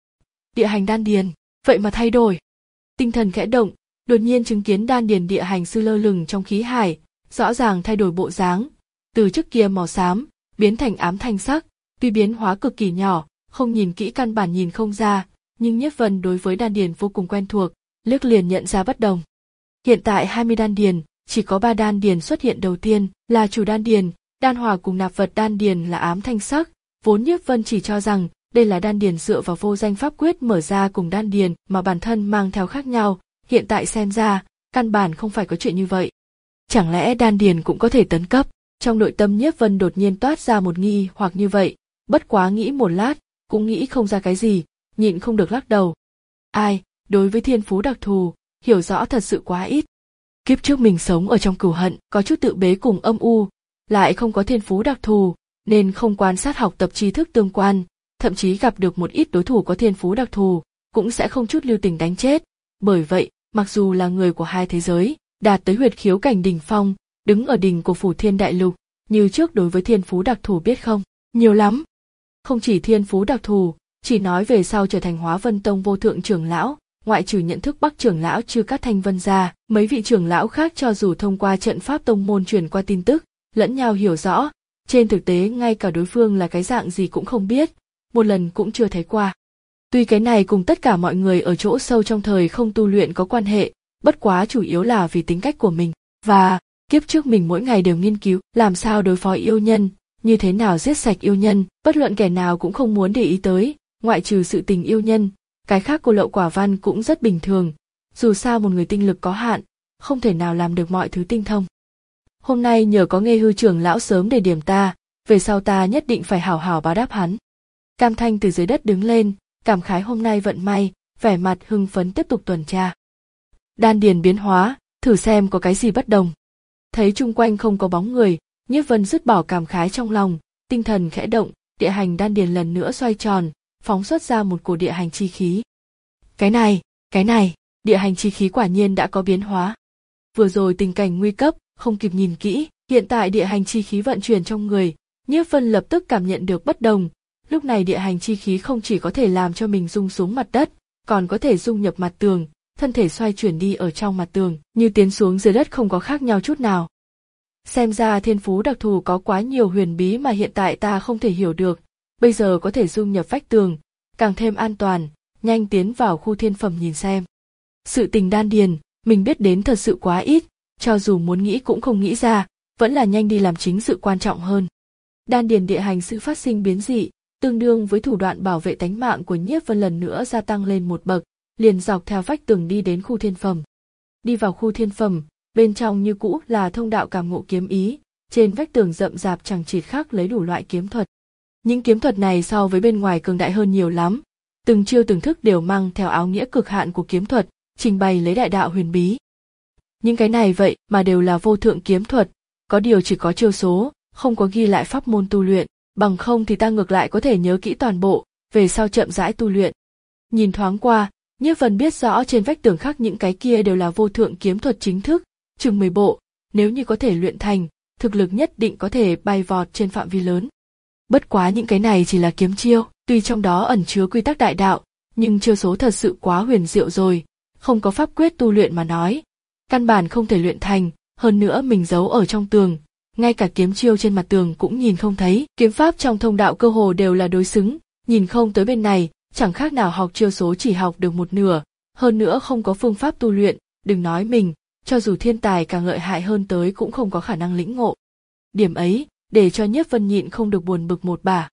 Địa hành đan điền, vậy mà thay đổi. Tinh thần khẽ động, đột nhiên chứng kiến đan điền địa hành sư lơ lửng trong khí hải, rõ ràng thay đổi bộ dáng, từ trước kia màu xám, biến thành ám thanh sắc, tuy biến hóa cực kỳ nhỏ, không nhìn kỹ căn bản nhìn không ra, nhưng Nhiếp Vân đối với đan điền vô cùng quen thuộc, liếc liền nhận ra bất đồng. Hiện tại hai mươi đan điền, chỉ có ba đan điền xuất hiện đầu tiên là chủ đan điền, đan hòa cùng nạp vật đan điền là ám thanh sắc, vốn Nhiếp Vân chỉ cho rằng đây là đan điền dựa vào vô danh pháp quyết mở ra cùng đan điền mà bản thân mang theo khác nhau, hiện tại xem ra, căn bản không phải có chuyện như vậy. Chẳng lẽ đan điền cũng có thể tấn cấp? Trong nội tâm Nhiếp Vân đột nhiên toát ra một nghi hoặc như vậy, bất quá nghĩ một lát, cũng nghĩ không ra cái gì, nhịn không được lắc đầu. Ai, đối với thiên phú đặc thù, hiểu rõ thật sự quá ít. Kiếp trước mình sống ở trong cửu hận, có chút tự bế cùng âm u, lại không có thiên phú đặc thù, nên không quan sát học tập tri thức tương quan, thậm chí gặp được một ít đối thủ có thiên phú đặc thù, cũng sẽ không chút lưu tình đánh chết. Bởi vậy, mặc dù là người của hai thế giới, đạt tới huyệt khiếu cảnh đỉnh phong, đứng ở đỉnh của Phủ Thiên Đại Lục, như trước đối với thiên phú đặc thù biết không? Nhiều lắm. Không chỉ thiên phú đặc thù, chỉ nói về sau trở thành Hóa Vân Tông vô thượng trưởng lão, ngoại trừ nhận thức Bắc trưởng lão Chư Cát Thanh Vân ra, mấy vị trưởng lão khác cho dù thông qua trận pháp tông môn truyền qua tin tức, lẫn nhau hiểu rõ, trên thực tế ngay cả đối phương là cái dạng gì cũng không biết, một lần cũng chưa thấy qua. Tuy cái này cùng tất cả mọi người ở chỗ sâu trong thời không tu luyện có quan hệ, bất quá chủ yếu là vì tính cách của mình, và kiếp trước mình mỗi ngày đều nghiên cứu làm sao đối phó yêu nhân, như thế nào giết sạch yêu nhân, bất luận kẻ nào cũng không muốn để ý tới, ngoại trừ sự tình yêu nhân, cái khác cô lậu quả văn cũng rất bình thường, dù sao một người tinh lực có hạn, không thể nào làm được mọi thứ tinh thông. Hôm nay nhờ có Nghê Hư trưởng lão sớm để điểm ta, về sau ta nhất định phải hảo hảo báo đáp hắn. Cam Thanh từ dưới đất đứng lên, cảm khái hôm nay vận may, vẻ mặt hưng phấn tiếp tục tuần tra. Đan điền biến hóa, thử xem có cái gì bất đồng. Thấy chung quanh không có bóng người, Nhiếp Vân dứt bỏ cảm khái trong lòng, tinh thần khẽ động, địa hành đan điền lần nữa xoay tròn, phóng xuất ra một cổ địa hành chi khí. Cái này, cái này, địa hành chi khí quả nhiên đã có biến hóa. Vừa rồi tình cảnh nguy cấp, không kịp nhìn kỹ, hiện tại địa hành chi khí vận chuyển trong người, Nhiếp Vân lập tức cảm nhận được bất đồng. Lúc này địa hành chi khí không chỉ có thể làm cho mình rung xuống mặt đất, còn có thể dung nhập mặt tường, thân thể xoay chuyển đi ở trong mặt tường, như tiến xuống dưới đất không có khác nhau chút nào. Xem ra thiên phú đặc thù có quá nhiều huyền bí mà hiện tại ta không thể hiểu được, bây giờ có thể dung nhập vách tường, càng thêm an toàn, nhanh tiến vào khu thiên phẩm nhìn xem. Sự tình đan điền, mình biết đến thật sự quá ít, cho dù muốn nghĩ cũng không nghĩ ra, vẫn là nhanh đi làm chính sự quan trọng hơn. Đan điền địa hành sự phát sinh biến dị, tương đương với thủ đoạn bảo vệ tánh mạng của Nhiếp Vân lần nữa gia tăng lên một bậc, liền dọc theo vách tường đi đến khu thiên phẩm. Đi vào khu thiên phẩm, bên trong như cũ là thông đạo cảm ngộ kiếm ý, trên vách tường rậm rạp chằng chịt khắc lấy đủ loại kiếm thuật. Những kiếm thuật này so với bên ngoài cường đại hơn nhiều lắm, từng chiêu từng thức đều mang theo áo nghĩa cực hạn của kiếm thuật, trình bày lấy đại đạo huyền bí. Những cái này vậy mà đều là vô thượng kiếm thuật, có điều chỉ có chiêu số, không có ghi lại pháp môn tu luyện, bằng không thì ta ngược lại có thể nhớ kỹ toàn bộ, về sau chậm rãi tu luyện. Nhìn thoáng qua, Nhiếp Vân biết rõ trên vách tường khắc những cái kia đều là vô thượng kiếm thuật chính thức, chừng mười bộ, nếu như có thể luyện thành, thực lực nhất định có thể bay vọt trên phạm vi lớn. Bất quá những cái này chỉ là kiếm chiêu, tuy trong đó ẩn chứa quy tắc đại đạo, nhưng chiêu số thật sự quá huyền diệu rồi, không có pháp quyết tu luyện mà nói, căn bản không thể luyện thành, hơn nữa mình giấu ở trong tường, ngay cả kiếm chiêu trên mặt tường cũng nhìn không thấy, kiếm pháp trong thông đạo cơ hồ đều là đối xứng, nhìn không tới bên này, chẳng khác nào học chiêu số chỉ học được một nửa, hơn nữa không có phương pháp tu luyện, đừng nói mình, cho dù thiên tài càng lợi hại hơn tới cũng không có khả năng lĩnh ngộ. Điểm ấy, để cho Nhiếp Vân nhịn không được buồn bực một bả.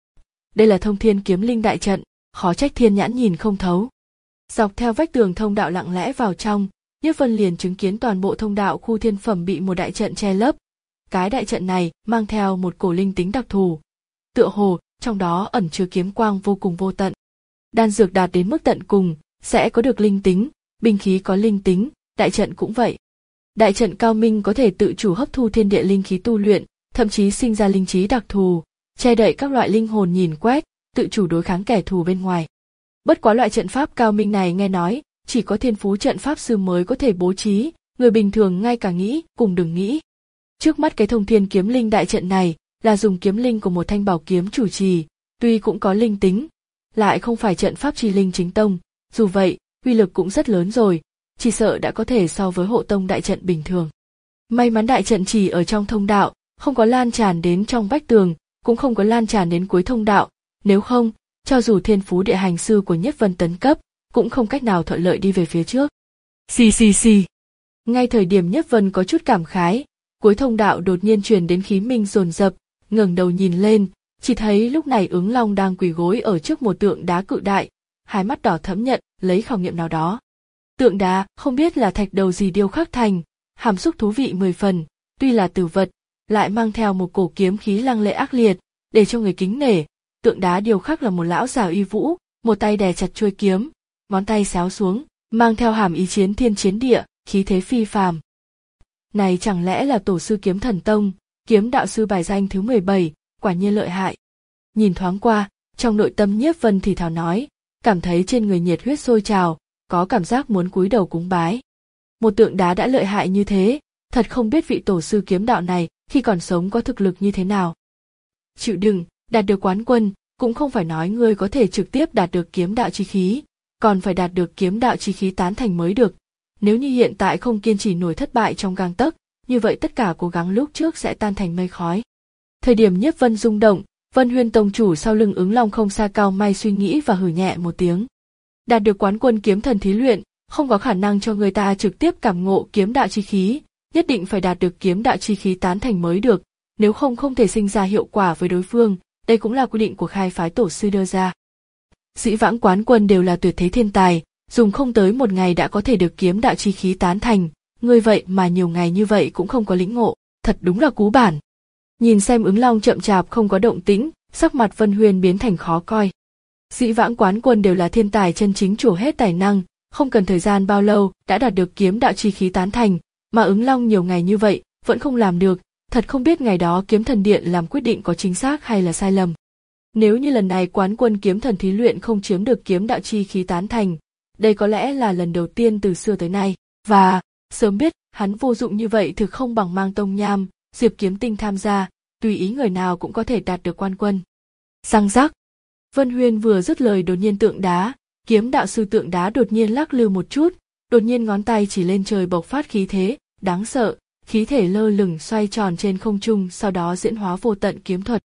Đây là thông thiên kiếm linh đại trận, khó trách thiên nhãn nhìn không thấu. Dọc theo vách tường thông đạo lặng lẽ vào trong, Nhiếp Vân liền chứng kiến toàn bộ thông đạo khu thiên phẩm bị một đại trận che lấp. Cái đại trận này mang theo một cổ linh tính đặc thù. Tựa hồ, trong đó ẩn chứa kiếm quang vô cùng vô tận. Đan dược đạt đến mức tận cùng, sẽ có được linh tính, binh khí có linh tính, đại trận cũng vậy. Đại trận cao minh có thể tự chủ hấp thu thiên địa linh khí tu luyện, thậm chí sinh ra linh trí đặc thù, che đậy các loại linh hồn nhìn quét, tự chủ đối kháng kẻ thù bên ngoài. Bất quá loại trận pháp cao minh này nghe nói, chỉ có thiên phú trận pháp sư mới có thể bố trí, người bình thường ngay cả nghĩ, cùng đừng nghĩ. Trước mắt cái thông thiên kiếm linh đại trận này, là dùng kiếm linh của một thanh bảo kiếm chủ trì, tuy cũng có linh tính, lại không phải trận pháp chi linh chính tông, dù vậy, uy lực cũng rất lớn rồi, chỉ sợ đã có thể so với hộ tông đại trận bình thường. May mắn đại trận chỉ ở trong thông đạo, không có lan tràn đến trong vách tường, cũng không có lan tràn đến cuối thông đạo, nếu không, cho dù thiên phú địa hành sư của Nhiếp Vân tấn cấp, cũng không cách nào thuận lợi đi về phía trước. Xì xì xì. Ngay thời điểm Nhiếp Vân có chút cảm khái, cuối thông đạo đột nhiên truyền đến khí minh dồn dập, ngẩng đầu nhìn lên, chỉ thấy lúc này Ứng Long đang quỳ gối ở trước một tượng đá cự đại, hai mắt đỏ thẫm nhận lấy khảo nghiệm nào đó. Tượng đá không biết là thạch đầu gì điêu khắc thành, hàm xúc thú vị mười phần, tuy là tử vật, lại mang theo một cổ kiếm khí lăng lệ ác liệt, để cho người kính nể. Tượng đá điêu khắc là một lão già uy vũ, một tay đè chặt chuôi kiếm, ngón tay xéo xuống, mang theo hàm ý chiến thiên chiến địa, khí thế phi phàm. Này chẳng lẽ là tổ sư kiếm thần tông, kiếm đạo sư bài danh thứ mười bảy, quả nhiên lợi hại. Nhìn thoáng qua, trong nội tâm Nhiếp Vân thì thào nói, cảm thấy trên người nhiệt huyết sôi trào, có cảm giác muốn cúi đầu cúng bái. Một tượng đá đã lợi hại như thế, thật không biết vị tổ sư kiếm đạo này khi còn sống có thực lực như thế nào. Chịu đựng, đạt được quán quân, cũng không phải nói ngươi có thể trực tiếp đạt được kiếm đạo chi khí, còn phải đạt được kiếm đạo chi khí tán thành mới được. Nếu như hiện tại không kiên trì nổi thất bại trong gang tấc, như vậy tất cả cố gắng lúc trước sẽ tan thành mây khói. Thời điểm Nhiếp Vân rung động, Vân Huyên tông chủ sau lưng Ứng Long không xa cao may suy nghĩ và hừ nhẹ một tiếng. Đạt được quán quân kiếm thần thí luyện, không có khả năng cho người ta trực tiếp cảm ngộ kiếm đạo chi khí, nhất định phải đạt được kiếm đạo chi khí tán thành mới được, nếu không không thể sinh ra hiệu quả với đối phương, đây cũng là quy định của khai phái tổ sư đưa ra. Dĩ vãng quán quân đều là tuyệt thế thiên tài, dùng không tới một ngày đã có thể được kiếm đạo chi khí tán thành, ngươi vậy mà nhiều ngày như vậy cũng không có lĩnh ngộ, thật đúng là cú bản. Nhìn xem Ứng Long chậm chạp không có động tĩnh, sắc mặt Vân Huyên biến thành khó coi. Dĩ vãng quán quân đều là thiên tài chân chính trổ hết tài năng, không cần thời gian bao lâu đã đạt được kiếm đạo chi khí tán thành, mà ứng long nhiều ngày như vậy vẫn không làm được, thật không biết ngày đó kiếm thần điện làm quyết định có chính xác hay là sai lầm. Nếu như lần này quán quân kiếm thần thí luyện không chiếm được kiếm đạo chi khí tán thành, đây có lẽ là lần đầu tiên từ xưa tới nay, và sớm biết hắn vô dụng như vậy thực không bằng mang Tông Nham, Diệp Kiếm Tinh tham gia, tùy ý người nào cũng có thể đạt được quan quân. Răng rắc. Vân Huyên vừa dứt lời đột nhiên tượng đá, kiếm đạo sư tượng đá đột nhiên lắc lư một chút, đột nhiên ngón tay chỉ lên trời bộc phát khí thế, đáng sợ, khí thể lơ lửng xoay tròn trên không trung sau đó diễn hóa vô tận kiếm thuật.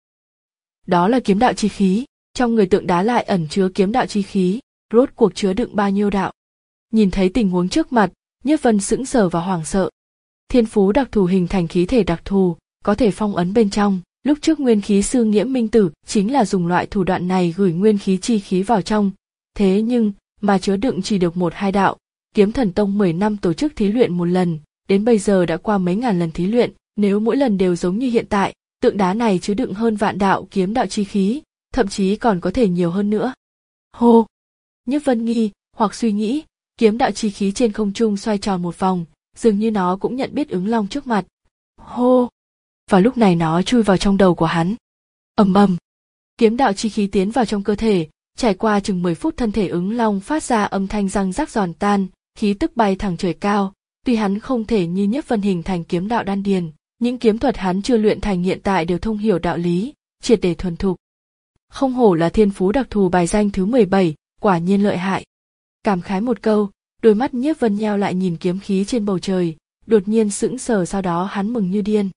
Đó là kiếm đạo chi khí, trong người tượng đá lại ẩn chứa kiếm đạo chi khí, rốt cuộc chứa đựng bao nhiêu đạo. Nhìn thấy tình huống trước mặt, Nhiếp Vân sững sờ và hoảng sợ. Thiên phú đặc thù hình thành khí thể đặc thù, có thể phong ấn bên trong. Lúc trước nguyên khí sư Nghiễm Minh Tử chính là dùng loại thủ đoạn này gửi nguyên khí chi khí vào trong. Thế nhưng, mà chứa đựng chỉ được một hai đạo. Kiếm Thần Tông mười năm tổ chức thí luyện một lần, đến bây giờ đã qua mấy ngàn lần thí luyện, nếu mỗi lần đều giống như hiện tại, tượng đá này chứa đựng hơn vạn đạo kiếm đạo chi khí, thậm chí còn có thể nhiều hơn nữa. Hô! Nhiếp Vân nghi, hoặc suy nghĩ, kiếm đạo chi khí trên không trung xoay tròn một vòng, dường như nó cũng nhận biết ứng long trước mặt. Hô! Và lúc này nó chui vào trong đầu của hắn. Ầm ầm! Kiếm đạo chi khí tiến vào trong cơ thể, trải qua chừng mười phút thân thể ứng long phát ra âm thanh răng rắc giòn tan, khí tức bay thẳng trời cao. Tuy hắn không thể như Nhiếp Vân hình thành kiếm đạo đan điền, những kiếm thuật hắn chưa luyện thành hiện tại đều thông hiểu đạo lý, triệt để thuần thục. Không hổ là thiên phú đặc thù bài danh thứ mười bảy, quả nhiên lợi hại. Cảm khái một câu, đôi mắt Nhiếp Vân nheo lại nhìn kiếm khí trên bầu trời, đột nhiên sững sờ, sau đó hắn mừng như điên.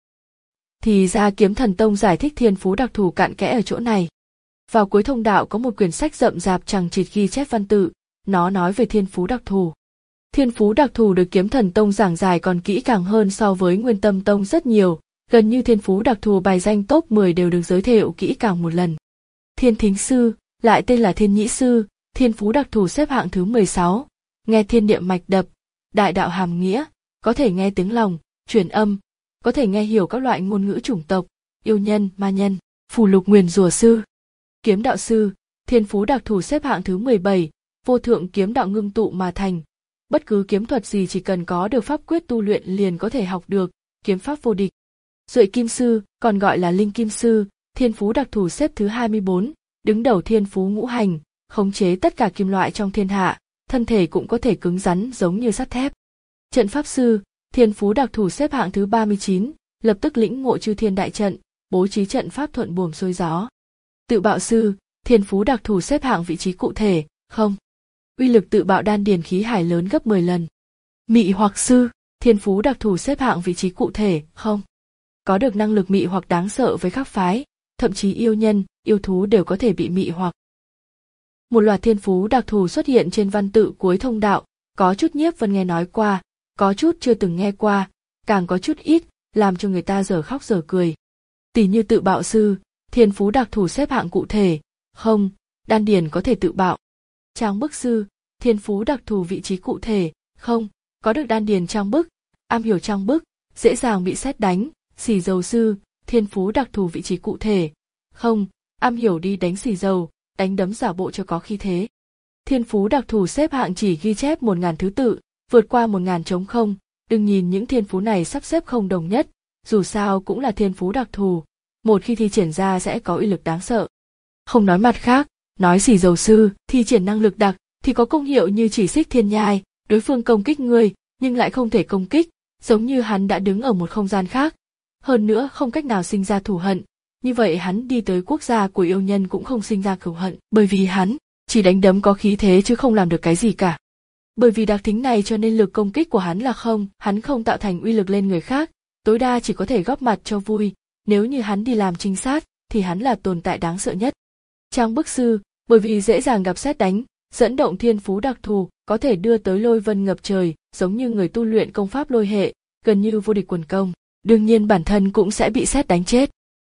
Thì ra Kiếm Thần Tông giải thích thiên phú đặc thù cặn kẽ ở chỗ này. Vào cuối thông đạo có một quyển sách rậm rạp chằng chịt ghi chép văn tự, nó nói về thiên phú đặc thù. Thiên phú đặc thù được Kiếm Thần Tông giảng giải còn kỹ càng hơn so với Nguyên Tâm Tông rất nhiều, gần như thiên phú đặc thù bài danh top mười đều được giới thiệu kỹ càng một lần. Thiên Thính Sư, lại tên là Thiên Nhĩ Sư, thiên phú đặc thù xếp hạng thứ mười sáu, nghe thiên địa mạch đập, đại đạo hàm nghĩa, có thể nghe tiếng lòng, truyền âm, có thể nghe hiểu các loại ngôn ngữ chủng tộc, yêu nhân, ma nhân, phù lục nguyền rủa sư. Kiếm đạo sư, thiên phú đặc thù xếp hạng thứ mười bảy, vô thượng kiếm đạo ngưng tụ mà thành. Bất cứ kiếm thuật gì chỉ cần có được pháp quyết tu luyện liền có thể học được, kiếm pháp vô địch. Duệ Kim Sư, còn gọi là Linh Kim Sư, thiên phú đặc thù xếp thứ hai mươi bốn, đứng đầu thiên phú ngũ hành, khống chế tất cả kim loại trong thiên hạ, thân thể cũng có thể cứng rắn giống như sắt thép. Trận Pháp Sư, thiên phú đặc thù xếp hạng thứ ba mươi chín, lập tức lĩnh ngộ chư thiên đại trận, bố trí trận pháp thuận buồm xuôi gió. Tự Bạo Sư, thiên phú đặc thù xếp hạng vị trí cụ thể, không. Uy lực tự bạo đan điền khí hải lớn gấp mười lần. Mị Hoặc Sư, thiên phú đặc thù xếp hạng vị trí cụ thể, không. Có được năng lực mị hoặc đáng sợ với các phái, thậm chí yêu nhân, yêu thú đều có thể bị mị hoặc. Một loạt thiên phú đặc thù xuất hiện trên văn tự cuối thông đạo, có chút Nhiếp Vân nghe nói qua, có chút chưa từng nghe qua, càng có chút ít, làm cho người ta dở khóc dở cười. Tỷ như Tự Bạo Sư, thiên phú đặc thù xếp hạng cụ thể, không, đan điền có thể tự bạo. Trang Bức Sư, thiên phú đặc thù vị trí cụ thể, không, có được đan điền trang bức, am hiểu trang bức, dễ dàng bị sét đánh. Xì Dầu Sư, thiên phú đặc thù vị trí cụ thể, không, am hiểu đi đánh xì dầu, đánh đấm giả bộ cho có khí thế. Thiên phú đặc thù xếp hạng chỉ ghi chép một ngàn thứ tự, vượt qua một ngàn trống không, đừng nhìn những thiên phú này sắp xếp không đồng nhất, dù sao cũng là thiên phú đặc thù, một khi thi triển ra sẽ có uy lực đáng sợ. Không nói mặt khác, nói Xì Dầu Sư, thi triển năng lực đặc, thì có công hiệu như chỉ xích thiên nhai, đối phương công kích ngươi, nhưng lại không thể công kích, giống như hắn đã đứng ở một không gian khác. Hơn nữa không cách nào sinh ra thù hận, như vậy hắn đi tới quốc gia của yêu nhân cũng không sinh ra cừu hận, bởi vì hắn chỉ đánh đấm có khí thế chứ không làm được cái gì cả. Bởi vì đặc tính này cho nên lực công kích của hắn là không, hắn không tạo thành uy lực lên người khác, tối đa chỉ có thể góp mặt cho vui, nếu như hắn đi làm trinh sát, thì hắn là tồn tại đáng sợ nhất. Trang Bức Sư, bởi vì dễ dàng gặp sét đánh, dẫn động thiên phú đặc thù, có thể đưa tới lôi vân ngập trời, giống như người tu luyện công pháp lôi hệ, gần như vô địch quần công. Đương nhiên bản thân cũng sẽ bị sét đánh chết.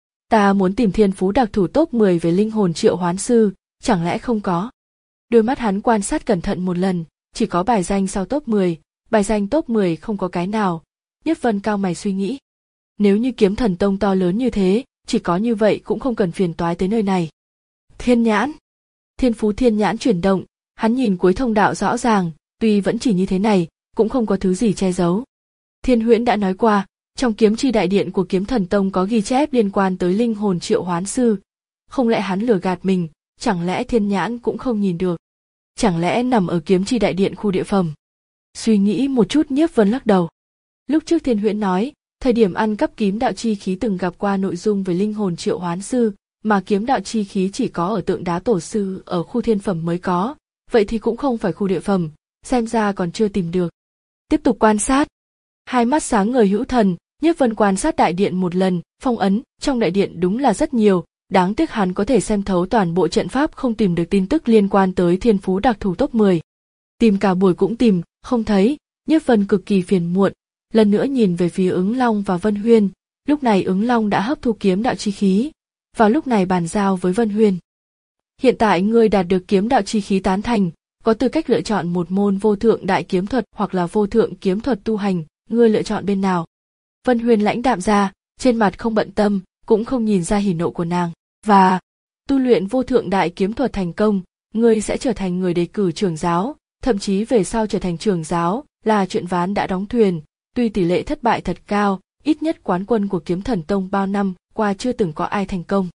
Ta muốn tìm thiên phú đặc thù top mười về linh hồn triệu hoán sư, chẳng lẽ không có? Đôi mắt hắn quan sát cẩn thận một lần, chỉ có bài danh sau top mười, bài danh top mười không có cái nào. Nhiếp Vân cao mày suy nghĩ. Nếu như Kiếm Thần Tông to lớn như thế, chỉ có như vậy cũng không cần phiền toái tới nơi này. Thiên nhãn. Thiên Phú thiên nhãn chuyển động, hắn nhìn cuối thông đạo rõ ràng, tuy vẫn chỉ như thế này, cũng không có thứ gì che giấu. Thiên Huyễn đã nói qua, trong kiếm chi đại điện của Kiếm Thần Tông có ghi chép liên quan tới linh hồn triệu hoán sư. Không lẽ hắn lừa gạt mình, chẳng lẽ thiên nhãn cũng không nhìn được? Chẳng lẽ nằm ở kiếm chi đại điện khu địa phẩm? Suy nghĩ một chút Nhiếp Vân lắc đầu. Lúc trước Thiên Huyễn nói, thời điểm ăn cắp kiếm đạo chi khí từng gặp qua nội dung về linh hồn triệu hoán sư, mà kiếm đạo chi khí chỉ có ở tượng đá tổ sư ở khu thiên phẩm mới có, vậy thì cũng không phải khu địa phẩm, xem ra còn chưa tìm được. Tiếp tục quan sát. Hai mắt sáng ngời hữu thần, Nhiếp Vân quan sát đại điện một lần, phong ấn trong đại điện đúng là rất nhiều, đáng tiếc hắn có thể xem thấu toàn bộ trận pháp không tìm được tin tức liên quan tới thiên phú đặc thù top mười. Tìm cả buổi cũng tìm, không thấy, Nhiếp Vân cực kỳ phiền muộn, lần nữa nhìn về phía Ứng Long và Vân Huyên, lúc này Ứng Long đã hấp thu kiếm đạo chi khí, vào lúc này bàn giao với Vân Huyên. Hiện tại ngươi đạt được kiếm đạo chi khí tán thành, có tư cách lựa chọn một môn vô thượng đại kiếm thuật hoặc là vô thượng kiếm thuật tu hành, ngươi lựa chọn bên nào? Vân Huyên lãnh đạm ra, trên mặt không bận tâm, cũng không nhìn ra hỉ nộ của nàng, và tu luyện vô thượng đại kiếm thuật thành công, ngươi sẽ trở thành người đề cử trưởng giáo, thậm chí về sau trở thành trưởng giáo, là chuyện ván đã đóng thuyền, tuy tỷ lệ thất bại thật cao, ít nhất quán quân của Kiếm Thần Tông bao năm qua chưa từng có ai thành công.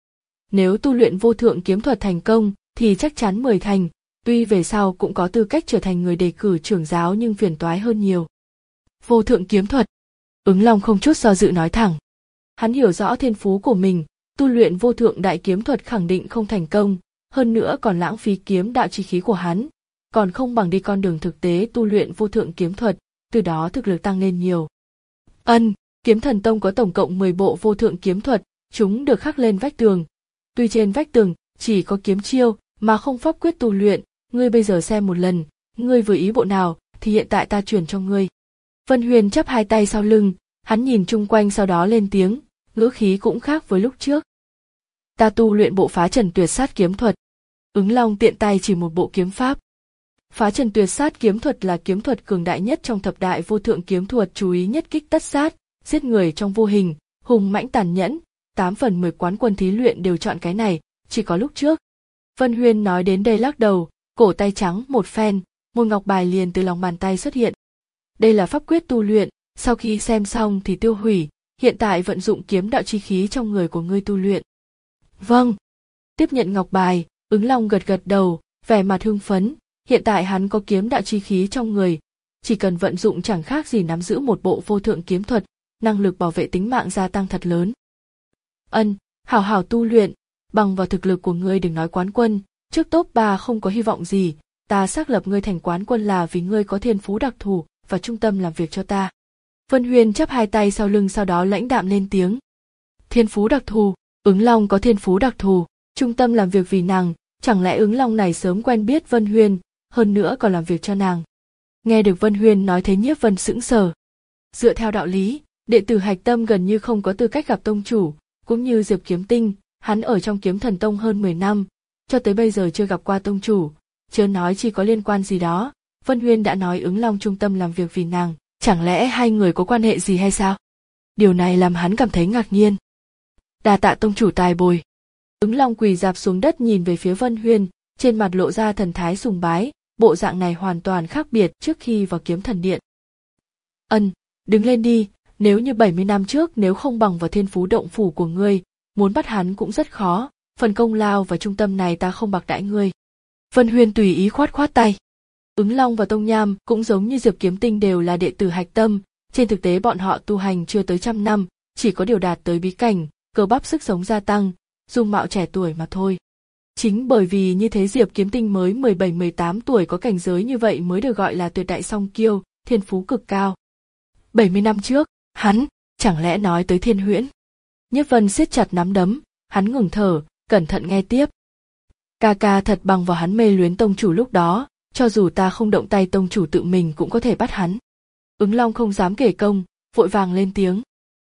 Nếu tu luyện vô thượng kiếm thuật thành công thì chắc chắn mười thành, tuy về sau cũng có tư cách trở thành người đề cử trưởng giáo nhưng phiền toái hơn nhiều. Vô thượng kiếm thuật. Ứng Long không chút do dự nói thẳng. Hắn hiểu rõ thiên phú của mình, tu luyện vô thượng đại kiếm thuật khẳng định không thành công, hơn nữa còn lãng phí kiếm đạo chi khí của hắn, còn không bằng đi con đường thực tế tu luyện vô thượng kiếm thuật, từ đó thực lực tăng lên nhiều. Ân, Kiếm Thần Tông có tổng cộng mười bộ vô thượng kiếm thuật, chúng được khắc lên vách tường. Tuy trên vách tường chỉ có kiếm chiêu mà không pháp quyết tu luyện, ngươi bây giờ xem một lần, ngươi vừa ý bộ nào thì hiện tại ta truyền cho ngươi. Vân Huyền chắp hai tay sau lưng, hắn nhìn chung quanh sau đó lên tiếng, ngữ khí cũng khác với lúc trước. Ta tu luyện bộ Phá Trần Tuyệt Sát kiếm thuật. Ứng Long tiện tay chỉ một bộ kiếm pháp. Phá Trần Tuyệt Sát kiếm thuật là kiếm thuật cường đại nhất trong thập đại vô thượng kiếm thuật, chú ý nhất kích tất sát, giết người trong vô hình, hùng mãnh tàn nhẫn, tám phần mười quán quân thí luyện đều chọn cái này, chỉ có lúc trước. Vân Huyên nói đến đây lắc đầu, cổ tay trắng một phen, một ngọc bài liền từ lòng bàn tay xuất hiện. Đây là pháp quyết tu luyện, sau khi xem xong thì tiêu hủy, hiện tại vận dụng kiếm đạo chi khí trong người của ngươi tu luyện. Vâng. Tiếp nhận ngọc bài, Ứng Long gật gật đầu, vẻ mặt hưng phấn, hiện tại hắn có kiếm đạo chi khí trong người, chỉ cần vận dụng chẳng khác gì nắm giữ một bộ vô thượng kiếm thuật, năng lực bảo vệ tính mạng gia tăng thật lớn. Ân, hảo hảo tu luyện, bằng vào thực lực của ngươi đừng nói quán quân, trước top ba không có hy vọng gì, ta xác lập ngươi thành quán quân là vì ngươi có thiên phú đặc thù và trung tâm làm việc cho ta. Vân Huyền chắp hai tay sau lưng sau đó lãnh đạm lên tiếng. Thiên phú đặc thù, Ứng Long có thiên phú đặc thù, trung tâm làm việc vì nàng, chẳng lẽ Ứng Long này sớm quen biết Vân Huyền, hơn nữa còn làm việc cho nàng. Nghe được Vân Huyền nói thế Nhiếp Vân sững sờ. Dựa theo đạo lý, đệ tử Hạch Tâm gần như không có tư cách gặp tông chủ, cũng như Diệp Kiếm Tinh, hắn ở trong Kiếm Thần Tông hơn mười năm, cho tới bây giờ chưa gặp qua tông chủ, chưa nói chỉ có liên quan gì đó. Vân Huyền đã nói Ứng Long trung tâm làm việc vì nàng, chẳng lẽ hai người có quan hệ gì hay sao? Điều này làm hắn cảm thấy ngạc nhiên. Đa tạ tông chủ tài bồi. Ứng Long quỳ rạp xuống đất nhìn về phía Vân Huyền, trên mặt lộ ra thần thái sùng bái, bộ dạng này hoàn toàn khác biệt trước khi vào Kiếm Thần Điện. Ân, đứng lên đi, nếu như bảy mươi năm trước nếu không bằng vào thiên phú động phủ của ngươi, muốn bắt hắn cũng rất khó, phần công lao và trung tâm này ta không bạc đãi ngươi. Vân Huyền tùy ý khoát khoát tay. Ứng Long và Tông Nham cũng giống như Diệp Kiếm Tinh đều là đệ tử Hạch Tâm, trên thực tế bọn họ tu hành chưa tới trăm năm, chỉ có điều đạt tới bí cảnh, cơ bắp sức sống gia tăng, dung mạo trẻ tuổi mà thôi. Chính bởi vì như thế Diệp Kiếm Tinh mới mười bảy mười tám tuổi có cảnh giới như vậy mới được gọi là tuyệt đại song kiêu, thiên phú cực cao. bảy mươi năm trước, hắn, chẳng lẽ nói tới Thiên Huyễn? Nhiếp Vân siết chặt nắm đấm, hắn ngừng thở, cẩn thận nghe tiếp. Ca ca thật bằng vào hắn mê luyến tông chủ lúc đó, cho dù ta không động tay tông chủ tự mình cũng có thể bắt hắn. Ứng Long không dám kể công, vội vàng lên tiếng.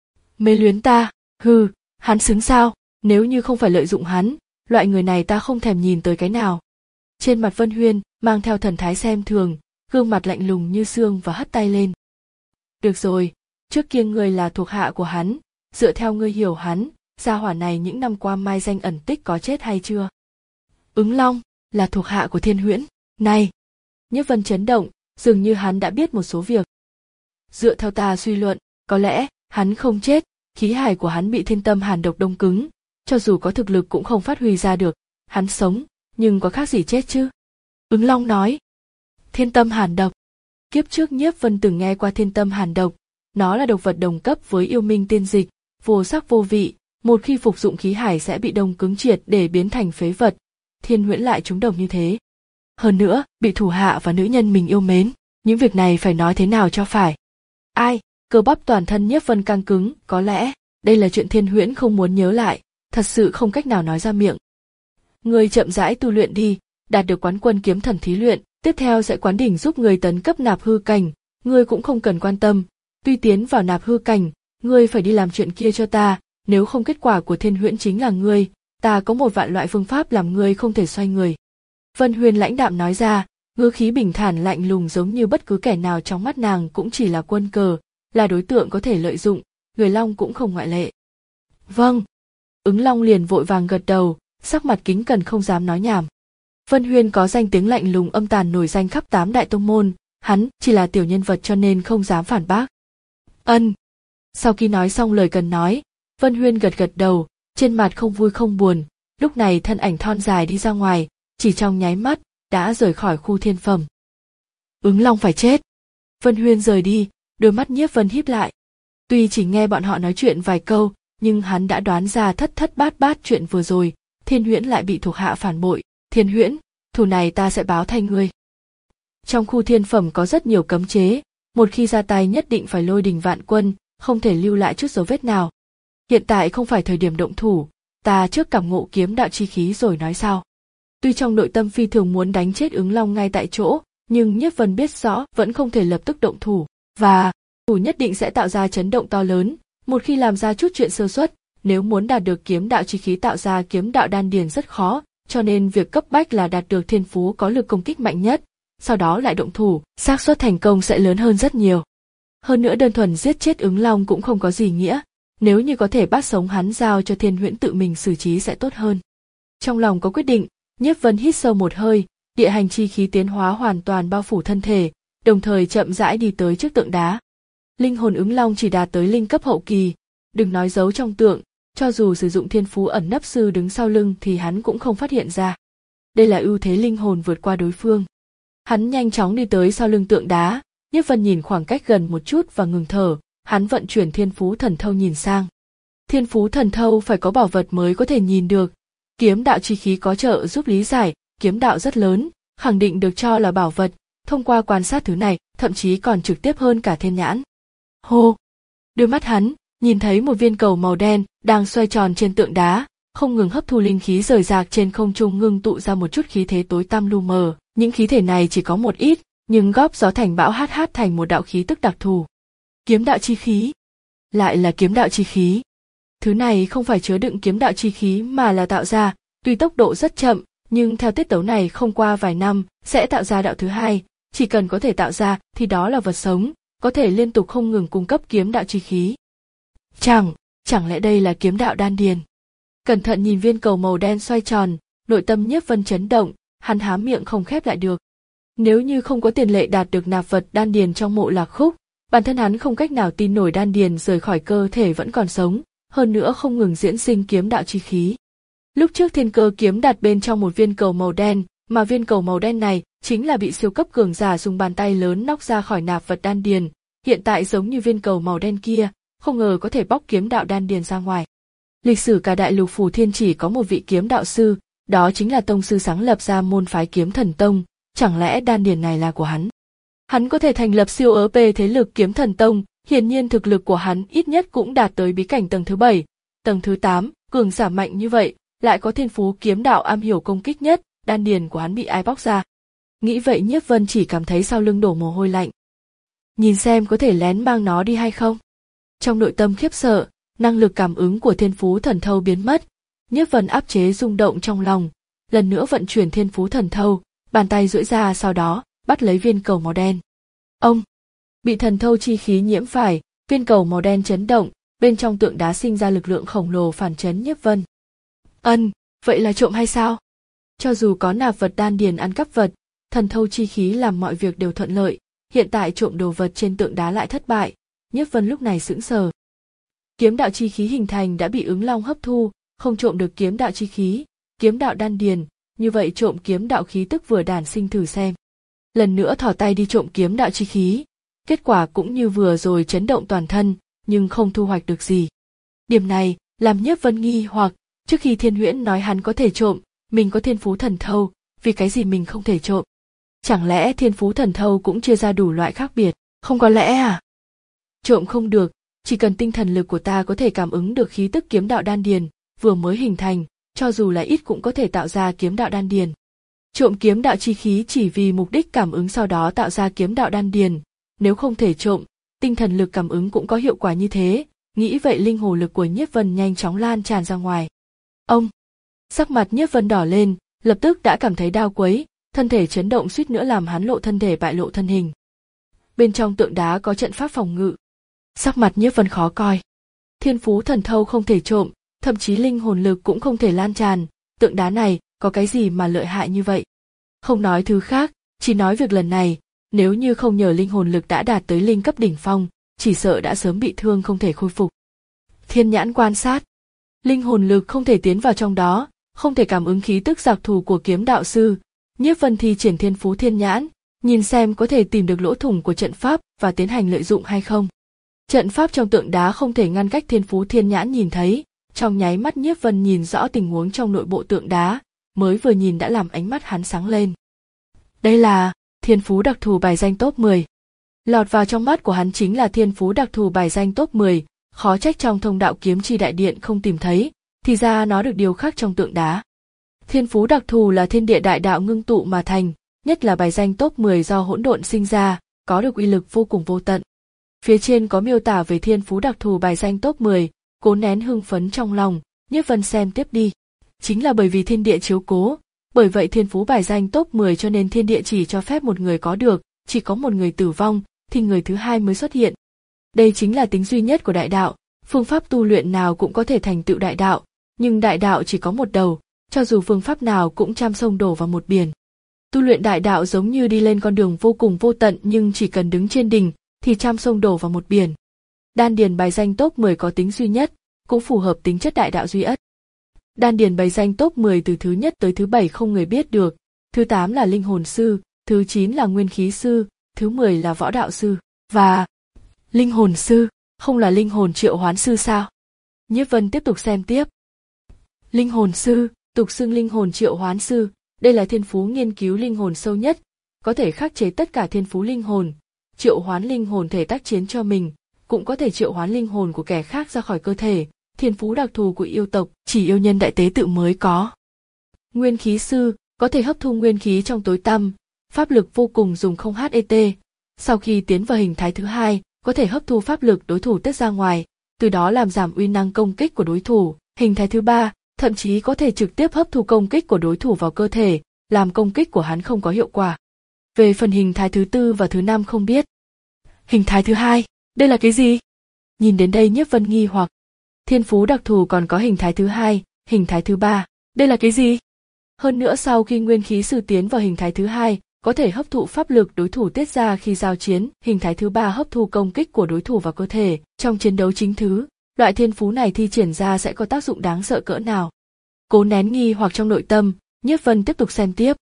Mê luyến ta, hừ, hắn xứng sao, nếu như không phải lợi dụng hắn, loại người này ta không thèm nhìn tới cái nào. Trên mặt Vân Huyên mang theo thần thái xem thường, gương mặt lạnh lùng như xương và hất tay lên. Được rồi, trước kia ngươi là thuộc hạ của hắn, dựa theo ngươi hiểu hắn, gia hỏa này những năm qua mai danh ẩn tích có chết hay chưa? Ứng Long, là thuộc hạ của Thiên Huyễn. Này! Nhiếp Vân chấn động, dường như hắn đã biết một số việc. Dựa theo ta suy luận, có lẽ hắn không chết, khí hải của hắn bị thiên tâm hàn độc đông cứng, cho dù có thực lực cũng không phát huy ra được. Hắn sống, nhưng có khác gì chết chứ? Ứng Long nói. Thiên tâm hàn độc. Kiếp trước Nhiếp Vân từng nghe qua thiên tâm hàn độc, nó là độc vật đồng cấp với yêu minh tiên dịch, vô sắc vô vị, một khi phục dụng khí hải sẽ bị đông cứng triệt để biến thành phế vật. Thiên Huyễn lại trúng độc như thế. Hơn nữa, bị thủ hạ và nữ nhân mình yêu mến, những việc này phải nói thế nào cho phải. Ai? Cơ bắp toàn thân Nhiếp Vân căng cứng, có lẽ đây là chuyện Thiên Huyễn không muốn nhớ lại, thật sự không cách nào nói ra miệng. Ngươi chậm rãi tu luyện đi, đạt được quán quân kiếm thần thí luyện, tiếp theo sẽ quán đỉnh giúp người tấn cấp nạp hư cảnh, ngươi cũng không cần quan tâm, tuy tiến vào nạp hư cảnh, ngươi phải đi làm chuyện kia cho ta, nếu không kết quả của Thiên Huyễn chính là ngươi, ta có một vạn loại phương pháp làm ngươi không thể xoay người. Vân Huyền lãnh đạm nói ra, ngữ khí bình thản lạnh lùng giống như bất cứ kẻ nào trong mắt nàng cũng chỉ là quân cờ, là đối tượng có thể lợi dụng, người Long cũng không ngoại lệ. Vâng. Ứng Long liền vội vàng gật đầu, sắc mặt kính cẩn không dám nói nhảm. Vân Huyền có danh tiếng lạnh lùng âm tàn nổi danh khắp tám đại tông môn, hắn chỉ là tiểu nhân vật cho nên không dám phản bác. Ân. Sau khi nói xong lời cần nói, Vân Huyền gật gật đầu, trên mặt không vui không buồn, lúc này thân ảnh thon dài đi ra ngoài, chỉ trong nháy mắt, đã rời khỏi khu thiên phẩm. Ứng Long phải chết. Vân Huyền rời đi, đôi mắt Nhiếp Vân híp lại. Tuy chỉ nghe bọn họ nói chuyện vài câu, nhưng hắn đã đoán ra thất thất bát bát chuyện vừa rồi, Thiên Huyễn lại bị thuộc hạ phản bội. Thiên Huyễn, thù này ta sẽ báo thay ngươi. Trong khu thiên phẩm có rất nhiều cấm chế, một khi ra tay nhất định phải lôi đình vạn quân, không thể lưu lại chút dấu vết nào. Hiện tại không phải thời điểm động thủ, ta trước cảm ngộ kiếm đạo chi khí rồi nói sau. Tuy trong nội tâm phi thường muốn đánh chết Ứng Long ngay tại chỗ, nhưng Nhiếp Vân biết rõ vẫn không thể lập tức động thủ, và thủ nhất định sẽ tạo ra chấn động to lớn, một khi làm ra chút chuyện sơ suất, nếu muốn đạt được kiếm đạo chi khí tạo ra kiếm đạo đan điền rất khó, cho nên việc cấp bách là đạt được thiên phú có lực công kích mạnh nhất, sau đó lại động thủ, xác suất thành công sẽ lớn hơn rất nhiều. Hơn nữa đơn thuần giết chết Ứng Long cũng không có gì nghĩa, nếu như có thể bắt sống hắn giao cho Thiên Huyễn tự mình xử trí sẽ tốt hơn. Trong lòng có quyết định, Nhiếp Vân hít sâu một hơi, địa hành chi khí tiến hóa hoàn toàn bao phủ thân thể, đồng thời chậm rãi đi tới trước tượng đá. Linh hồn Ứng Long chỉ đạt tới linh cấp hậu kỳ, đừng nói giấu trong tượng, cho dù sử dụng thiên phú ẩn nấp sư đứng sau lưng thì hắn cũng không phát hiện ra. Đây là ưu thế linh hồn vượt qua đối phương. Hắn nhanh chóng đi tới sau lưng tượng đá, Nhiếp Vân nhìn khoảng cách gần một chút và ngừng thở, hắn vận chuyển thiên phú thần thâu nhìn sang. Thiên phú thần thâu phải có bảo vật mới có thể nhìn được, kiếm đạo chi khí có trợ giúp lý giải, kiếm đạo rất lớn, khẳng định được cho là bảo vật, thông qua quan sát thứ này, thậm chí còn trực tiếp hơn cả thiên nhãn. Hô! Đôi mắt hắn, nhìn thấy một viên cầu màu đen, đang xoay tròn trên tượng đá, không ngừng hấp thu linh khí rời rạc trên không trung ngưng tụ ra một chút khí thế tối tăm lu mờ, những khí thể này chỉ có một ít, nhưng góp gió thành bão hát hát thành một đạo khí tức đặc thù. Kiếm đạo chi khí. Lại là kiếm đạo chi khí. Thứ này không phải chứa đựng kiếm đạo chi khí mà là tạo ra, tuy tốc độ rất chậm, nhưng theo tiết tấu này không qua vài năm, sẽ tạo ra đạo thứ hai, chỉ cần có thể tạo ra thì đó là vật sống, có thể liên tục không ngừng cung cấp kiếm đạo chi khí. Chẳng, chẳng lẽ đây là kiếm đạo đan điền? Cẩn thận nhìn viên cầu màu đen xoay tròn, nội tâm Nhiếp Vân chấn động, hắn há miệng không khép lại được. Nếu như không có tiền lệ đạt được nạp vật đan điền trong mộ lạc khúc, bản thân hắn không cách nào tin nổi đan điền rời khỏi cơ thể vẫn còn sống, hơn nữa không ngừng diễn sinh kiếm đạo chi khí. Lúc trước thiên cơ kiếm đặt bên trong một viên cầu màu đen, mà viên cầu màu đen này chính là bị siêu cấp cường giả dùng bàn tay lớn nóc ra khỏi nạp vật đan điền, hiện tại giống như viên cầu màu đen kia, không ngờ có thể bóc kiếm đạo đan điền ra ngoài. Lịch sử cả đại lục Phù Thiên chỉ có một vị kiếm đạo sư, đó chính là tông sư sáng lập ra môn phái Kiếm Thần Tông, chẳng lẽ đan điền này là của hắn? Hắn có thể thành lập siêu ớ pê thế lực Kiếm Thần Tông, hiển nhiên thực lực của hắn ít nhất cũng đạt tới bí cảnh tầng thứ bảy, tầng thứ tám, cường giả mạnh như vậy, lại có thiên phú kiếm đạo am hiểu công kích nhất, đan điền của hắn bị ai bóc ra? Nghĩ vậy Nhiếp Vân chỉ cảm thấy sau lưng đổ mồ hôi lạnh. Nhìn xem có thể lén mang nó đi hay không? Trong nội tâm khiếp sợ, năng lực cảm ứng của thiên phú thần thâu biến mất, Nhiếp Vân áp chế rung động trong lòng, lần nữa vận chuyển thiên phú thần thâu, bàn tay duỗi ra sau đó, bắt lấy viên cầu màu đen. Ông! Bị thần thâu chi khí nhiễm phải, viên cầu màu đen chấn động, bên trong tượng đá sinh ra lực lượng khổng lồ phản chấn Nhiếp Vân. Ân, vậy là trộm hay sao? Cho dù có nạp vật đan điền ăn cắp vật, thần thâu chi khí làm mọi việc đều thuận lợi, hiện tại trộm đồ vật trên tượng đá lại thất bại, Nhiếp Vân lúc này sững sờ. Kiếm đạo chi khí hình thành đã bị ứng long hấp thu, không trộm được kiếm đạo chi khí, kiếm đạo đan điền, như vậy trộm kiếm đạo khí tức vừa đản sinh thử xem. Lần nữa thò tay đi trộm kiếm đạo chi khí, kết quả cũng như vừa rồi chấn động toàn thân, nhưng không thu hoạch được gì. Điểm này làm Nhiếp Vân nghi hoặc, trước khi Thiên Huyễn nói hắn có thể trộm, mình có thiên phú thần thâu, vì cái gì mình không thể trộm? Chẳng lẽ thiên phú thần thâu cũng chia ra đủ loại khác biệt? Không có lẽ à? Trộm không được, chỉ cần tinh thần lực của ta có thể cảm ứng được khí tức kiếm đạo đan điền vừa mới hình thành, cho dù là ít cũng có thể tạo ra kiếm đạo đan điền. Trộm kiếm đạo chi khí chỉ vì mục đích cảm ứng sau đó tạo ra kiếm đạo đan điền, nếu không thể trộm, tinh thần lực cảm ứng cũng có hiệu quả như thế, nghĩ vậy linh hồn lực của Nhiếp Vân nhanh chóng lan tràn ra ngoài. Ông, sắc mặt Nhiếp Vân đỏ lên, lập tức đã cảm thấy đau quấy, thân thể chấn động suýt nữa làm hắn lộ thân thể bại lộ thân hình. Bên trong tượng đá có trận pháp phòng ngự. Sắc mặt Nhiếp Vân khó coi. Thiên phú thần thâu không thể trộm, thậm chí linh hồn lực cũng không thể lan tràn, tượng đá này có cái gì mà lợi hại như vậy? Không nói thứ khác, chỉ nói việc lần này, nếu như không nhờ linh hồn lực đã đạt tới linh cấp đỉnh phong, chỉ sợ đã sớm bị thương không thể khôi phục. Thiên nhãn quan sát, linh hồn lực không thể tiến vào trong đó, không thể cảm ứng khí tức đặc thù của kiếm đạo sư. Nhiếp Vân thi triển thiên phú thiên nhãn, nhìn xem có thể tìm được lỗ thủng của trận pháp và tiến hành lợi dụng hay không. Trận pháp trong tượng đá không thể ngăn cách thiên phú thiên nhãn nhìn thấy, trong nháy mắt Nhiếp Vân nhìn rõ tình huống trong nội bộ tượng đá, mới vừa nhìn đã làm ánh mắt hắn sáng lên. Đây là thiên phú đặc thù bài danh top mười. Lọt vào trong mắt của hắn chính là thiên phú đặc thù bài danh top mười, khó trách trong thông đạo kiếm chi đại điện không tìm thấy, thì ra nó được điều khắc trong tượng đá. Thiên phú đặc thù là thiên địa đại đạo ngưng tụ mà thành, nhất là bài danh top mười do hỗn độn sinh ra, có được uy lực vô cùng vô tận. Phía trên có miêu tả về thiên phú đặc thù bài danh top mười, cố nén hưng phấn trong lòng, Nhiếp Vân xem tiếp đi. Chính là bởi vì thiên địa chiếu cố, bởi vậy thiên phú bài danh top mười cho nên thiên địa chỉ cho phép một người có được, chỉ có một người tử vong, thì người thứ hai mới xuất hiện. Đây chính là tính duy nhất của đại đạo, phương pháp tu luyện nào cũng có thể thành tựu đại đạo, nhưng đại đạo chỉ có một đầu, cho dù phương pháp nào cũng trăm sông đổ vào một biển. Tu luyện đại đạo giống như đi lên con đường vô cùng vô tận nhưng chỉ cần đứng trên đỉnh, thì trăm sông đổ vào một biển. Đan điền bài danh top mười có tính duy nhất, cũng phù hợp tính chất đại đạo duy ất. Đan điền bài danh top mười từ thứ nhất tới thứ bảy không người biết được, thứ tám là linh hồn sư, thứ chín là nguyên khí sư, thứ mười là võ đạo sư, và linh hồn sư, không là linh hồn triệu hoán sư sao? Nhiếp Vân tiếp tục xem tiếp. Linh hồn sư, tục xưng linh hồn triệu hoán sư, đây là thiên phú nghiên cứu linh hồn sâu nhất, có thể khắc chế tất cả thiên phú linh hồn, triệu hoán linh hồn thể tác chiến cho mình, cũng có thể triệu hoán linh hồn của kẻ khác ra khỏi cơ thể, thiên phú đặc thù của yêu tộc, chỉ yêu nhân đại tế tự mới có. Nguyên khí sư, có thể hấp thu nguyên khí trong tối tăm, pháp lực vô cùng dùng không hát tê, sau khi tiến vào hình thái thứ hai, có thể hấp thu pháp lực đối thủ tiết ra ngoài, từ đó làm giảm uy năng công kích của đối thủ, hình thái thứ ba, thậm chí có thể trực tiếp hấp thu công kích của đối thủ vào cơ thể, làm công kích của hắn không có hiệu quả. Về phần hình thái thứ tư và thứ năm không biết. Hình thái thứ hai, đây là cái gì? Nhìn đến đây Nhiếp Vân nghi hoặc. Thiên phú đặc thù còn có hình thái thứ hai, hình thái thứ ba, đây là cái gì? Hơn nữa sau khi nguyên khí sư tiến vào hình thái thứ hai, có thể hấp thụ pháp lực đối thủ tiết ra khi giao chiến, hình thái thứ ba hấp thu công kích của đối thủ vào cơ thể, trong chiến đấu chính thứ, loại thiên phú này thi triển ra sẽ có tác dụng đáng sợ cỡ nào. Cố nén nghi hoặc trong nội tâm, Nhiếp Vân tiếp tục xem tiếp.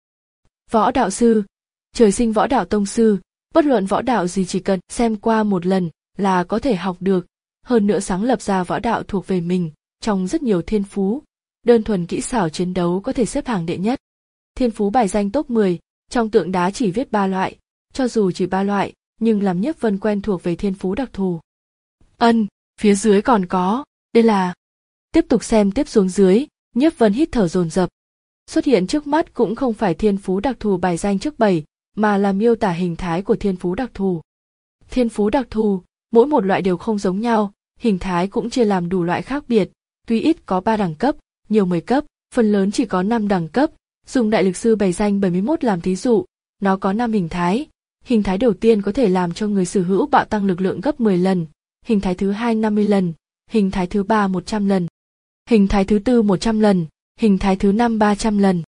Võ đạo sư, trời sinh võ đạo tông sư, bất luận võ đạo gì chỉ cần xem qua một lần là có thể học được, hơn nữa sáng lập ra võ đạo thuộc về mình, trong rất nhiều thiên phú, đơn thuần kỹ xảo chiến đấu có thể xếp hàng đệ nhất. Thiên phú bài danh top mười, trong tượng đá chỉ viết ba loại, cho dù chỉ ba loại, nhưng làm Nhiếp Vân quen thuộc về thiên phú đặc thù. Ân, phía dưới còn có, đây là... Tiếp tục xem tiếp xuống dưới, Nhiếp Vân hít thở dồn dập. Xuất hiện trước mắt cũng không phải thiên phú đặc thù bài danh trước bảy, mà là miêu tả hình thái của thiên phú đặc thù. Thiên phú đặc thù, mỗi một loại đều không giống nhau, hình thái cũng chia làm đủ loại khác biệt, tuy ít có ba đẳng cấp, nhiều mười cấp, phần lớn chỉ có năm đẳng cấp. Dùng đại lực sư bài danh bảy mươi mốt làm thí dụ, nó có năm hình thái. Hình thái đầu tiên có thể làm cho người sở hữu bạo tăng lực lượng gấp mười lần, hình thái thứ hai năm mươi lần, hình thái thứ ba một trăm lần, hình thái thứ tư một trăm lần, hình thái thứ năm ba trăm lần.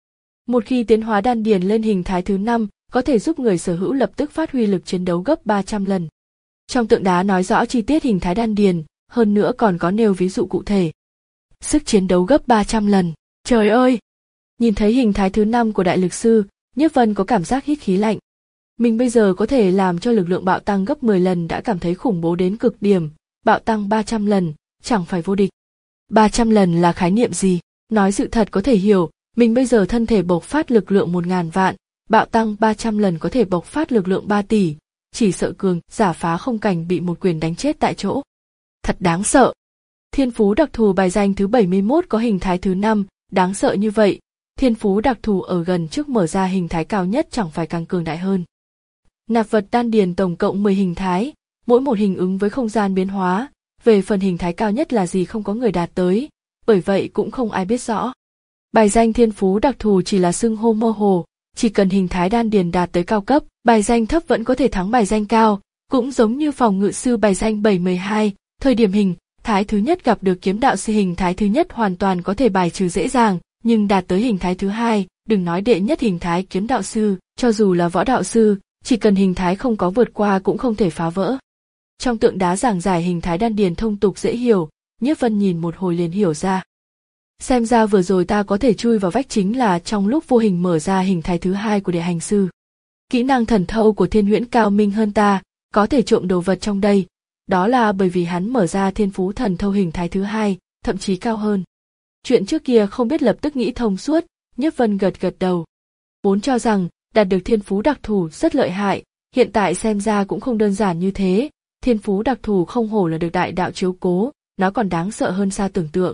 Một khi tiến hóa đan điền lên hình thái thứ năm, có thể giúp người sở hữu lập tức phát huy lực chiến đấu gấp ba trăm lần. Trong tượng đá nói rõ chi tiết hình thái đan điền, hơn nữa còn có nêu ví dụ cụ thể. Sức chiến đấu gấp ba trăm lần. Trời ơi! Nhìn thấy hình thái thứ năm của đại lực sư, Nhiếp Vân có cảm giác hít khí lạnh. Mình bây giờ có thể làm cho lực lượng bạo tăng gấp mười lần đã cảm thấy khủng bố đến cực điểm, bạo tăng ba trăm lần, chẳng phải vô địch. ba trăm lần là khái niệm gì? Nói sự thật có thể hiểu, mình bây giờ thân thể bộc phát lực lượng một ngàn vạn, bạo tăng ba trăm lần có thể bộc phát lực lượng ba tỷ, chỉ sợ cường giả phá không cảnh bị một quyền đánh chết tại chỗ. Thật đáng sợ. Thiên phú đặc thù bài danh thứ bảy mươi mốt có hình thái thứ năm, đáng sợ như vậy, thiên phú đặc thù ở gần trước mở ra hình thái cao nhất chẳng phải càng cường đại hơn. Nạp vật đan điền tổng cộng mười hình thái, mỗi một hình ứng với không gian biến hóa, về phần hình thái cao nhất là gì không có người đạt tới, bởi vậy cũng không ai biết rõ. Bài danh thiên phú đặc thù chỉ là xưng hô mơ hồ, chỉ cần hình thái đan điền đạt tới cao cấp, bài danh thấp vẫn có thể thắng bài danh cao, cũng giống như phòng ngự sư bài danh bảy mươi hai, thời điểm hình thái thứ nhất gặp được kiếm đạo sư hình thái thứ nhất hoàn toàn có thể bài trừ dễ dàng, nhưng đạt tới hình thái thứ hai, đừng nói đệ nhất hình thái kiếm đạo sư, cho dù là võ đạo sư, chỉ cần hình thái không có vượt qua cũng không thể phá vỡ. Trong tượng đá giảng giải hình thái đan điền thông tục dễ hiểu, Nhiếp Vân nhìn một hồi liền hiểu ra. Xem ra vừa rồi ta có thể chui vào vách chính là trong lúc vô hình mở ra hình thái thứ hai của đệ hành sư. Kỹ năng thần thâu của Thiên Huyễn cao minh hơn ta, có thể trộm đồ vật trong đây, đó là bởi vì hắn mở ra thiên phú thần thâu hình thái thứ hai, thậm chí cao hơn. Chuyện trước kia không biết lập tức nghĩ thông suốt, Nhiếp Vân gật gật đầu. Vốn cho rằng, đạt được thiên phú đặc thù rất lợi hại, hiện tại xem ra cũng không đơn giản như thế, thiên phú đặc thù không hổ là được đại đạo chiếu cố, nó còn đáng sợ hơn xa tưởng tượng.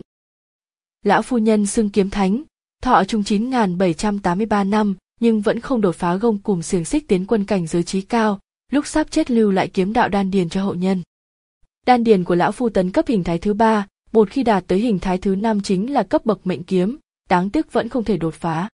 Lão phu nhân xưng kiếm thánh, thọ trung chín nghìn bảy trăm tám mươi ba năm, nhưng vẫn không đột phá gông cùm xiềng xích tiến quân cảnh giới trí cao, lúc sắp chết lưu lại kiếm đạo đan điền cho hậu nhân. Đan điền của lão phu tấn cấp hình thái thứ ba, một khi đạt tới hình thái thứ năm chính là cấp bậc mệnh kiếm, đáng tiếc vẫn không thể đột phá.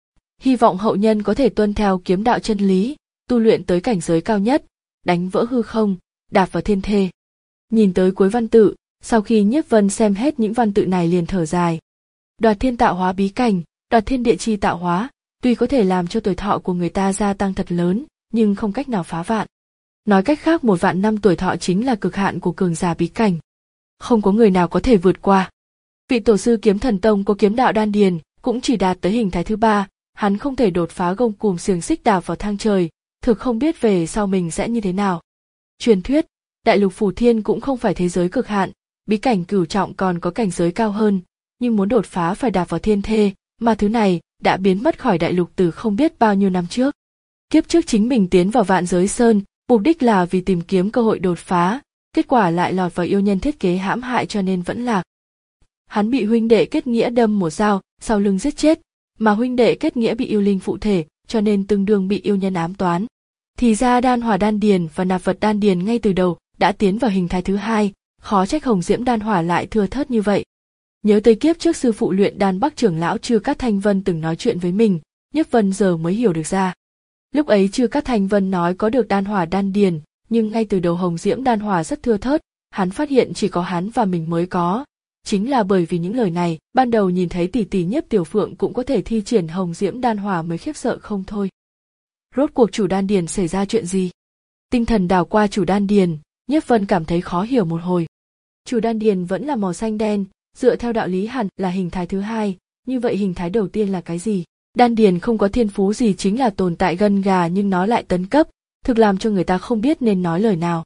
Hy vọng hậu nhân có thể tuân theo kiếm đạo chân lý, tu luyện tới cảnh giới cao nhất, đánh vỡ hư không, đạp vào thiên thê. Nhìn tới cuối văn tự, sau khi Nhiếp Vân xem hết những văn tự này liền thở dài. Đoạt thiên tạo hóa bí cảnh, đoạt thiên địa chi tạo hóa, tuy có thể làm cho tuổi thọ của người ta gia tăng thật lớn, nhưng không cách nào phá vạn. Nói cách khác một vạn năm tuổi thọ chính là cực hạn của cường giả bí cảnh. Không có người nào có thể vượt qua. Vị tổ sư kiếm thần tông có kiếm đạo đan điền, cũng chỉ đạt tới hình thái thứ ba, hắn không thể đột phá gông cùm xiềng xích đạp vào thang trời, thực không biết về sau mình sẽ như thế nào. Truyền thuyết, đại lục Phù Thiên cũng không phải thế giới cực hạn, bí cảnh cửu trọng còn có cảnh giới cao hơn, nhưng muốn đột phá phải đạp vào thiên thê, mà thứ này đã biến mất khỏi đại lục từ không biết bao nhiêu năm trước. Kiếp trước chính mình tiến vào Vạn Giới Sơn, mục đích là vì tìm kiếm cơ hội đột phá, kết quả lại lọt vào yêu nhân thiết kế hãm hại cho nên vẫn lạc. Hắn bị huynh đệ kết nghĩa đâm một dao, sau lưng giết chết, mà huynh đệ kết nghĩa bị yêu linh phụ thể, cho nên tương đương bị yêu nhân ám toán. Thì ra đan hỏa đan điền và nạp vật đan điền ngay từ đầu đã tiến vào hình thái thứ hai, khó trách hồng diễm đan hỏa lại thưa thớt như vậy. Nhớ tới kiếp trước sư phụ luyện đan Bắc trưởng lão Chư Cát Thanh Vân từng nói chuyện với mình, Nhiếp Vân giờ mới hiểu được ra. Lúc ấy Chư Cát Thanh Vân nói có được đan hỏa đan điền, nhưng ngay từ đầu hồng diễm đan hỏa rất thưa thớt, hắn phát hiện chỉ có hắn và mình mới có. Chính là bởi vì những lời này, ban đầu nhìn thấy tỷ tỷ Nhiếp Tiểu Phượng cũng có thể thi triển hồng diễm đan hỏa mới khiếp sợ không thôi. Rốt cuộc chủ đan điền xảy ra chuyện gì? Tinh thần đảo qua chủ đan điền, Nhiếp Vân cảm thấy khó hiểu một hồi. Chủ đan điền vẫn là màu xanh đen, dựa theo đạo lý hẳn là hình thái thứ hai, như vậy hình thái đầu tiên là cái gì? Đan điền không có thiên phú gì chính là tồn tại gân gà nhưng nó lại tấn cấp, thực làm cho người ta không biết nên nói lời nào.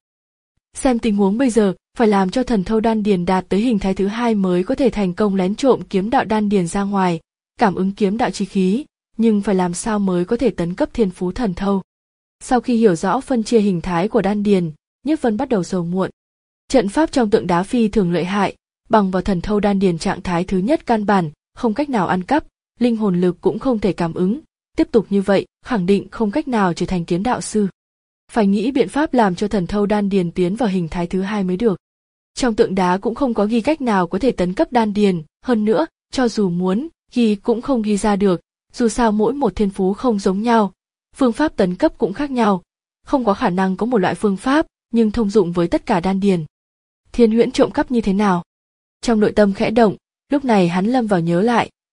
Xem tình huống bây giờ, phải làm cho thần thâu đan điền đạt tới hình thái thứ hai mới có thể thành công lén trộm kiếm đạo đan điền ra ngoài, cảm ứng kiếm đạo chi khí, nhưng phải làm sao mới có thể tấn cấp thiên phú thần thâu. Sau khi hiểu rõ phân chia hình thái của đan điền, Nhiếp Vân bắt đầu sầu muộn. Trận pháp trong tượng đá phi thường lợi hại, bằng vào thần thâu đan điền trạng thái thứ nhất căn bản, không cách nào ăn cắp, linh hồn lực cũng không thể cảm ứng, tiếp tục như vậy, khẳng định không cách nào trở thành kiếm đạo sư. Phải nghĩ biện pháp làm cho thần thâu đan điền tiến vào hình thái thứ hai mới được. Trong tượng đá cũng không có ghi cách nào có thể tấn cấp đan điền, hơn nữa, cho dù muốn, ghi cũng không ghi ra được, dù sao mỗi một thiên phú không giống nhau, phương pháp tấn cấp cũng khác nhau, không có khả năng có một loại phương pháp, nhưng thông dụng với tất cả đan điền. Thiên Huyễn trộm cắp như thế nào? Trong nội tâm khẽ động, lúc này hắn lâm vào nhớ lại,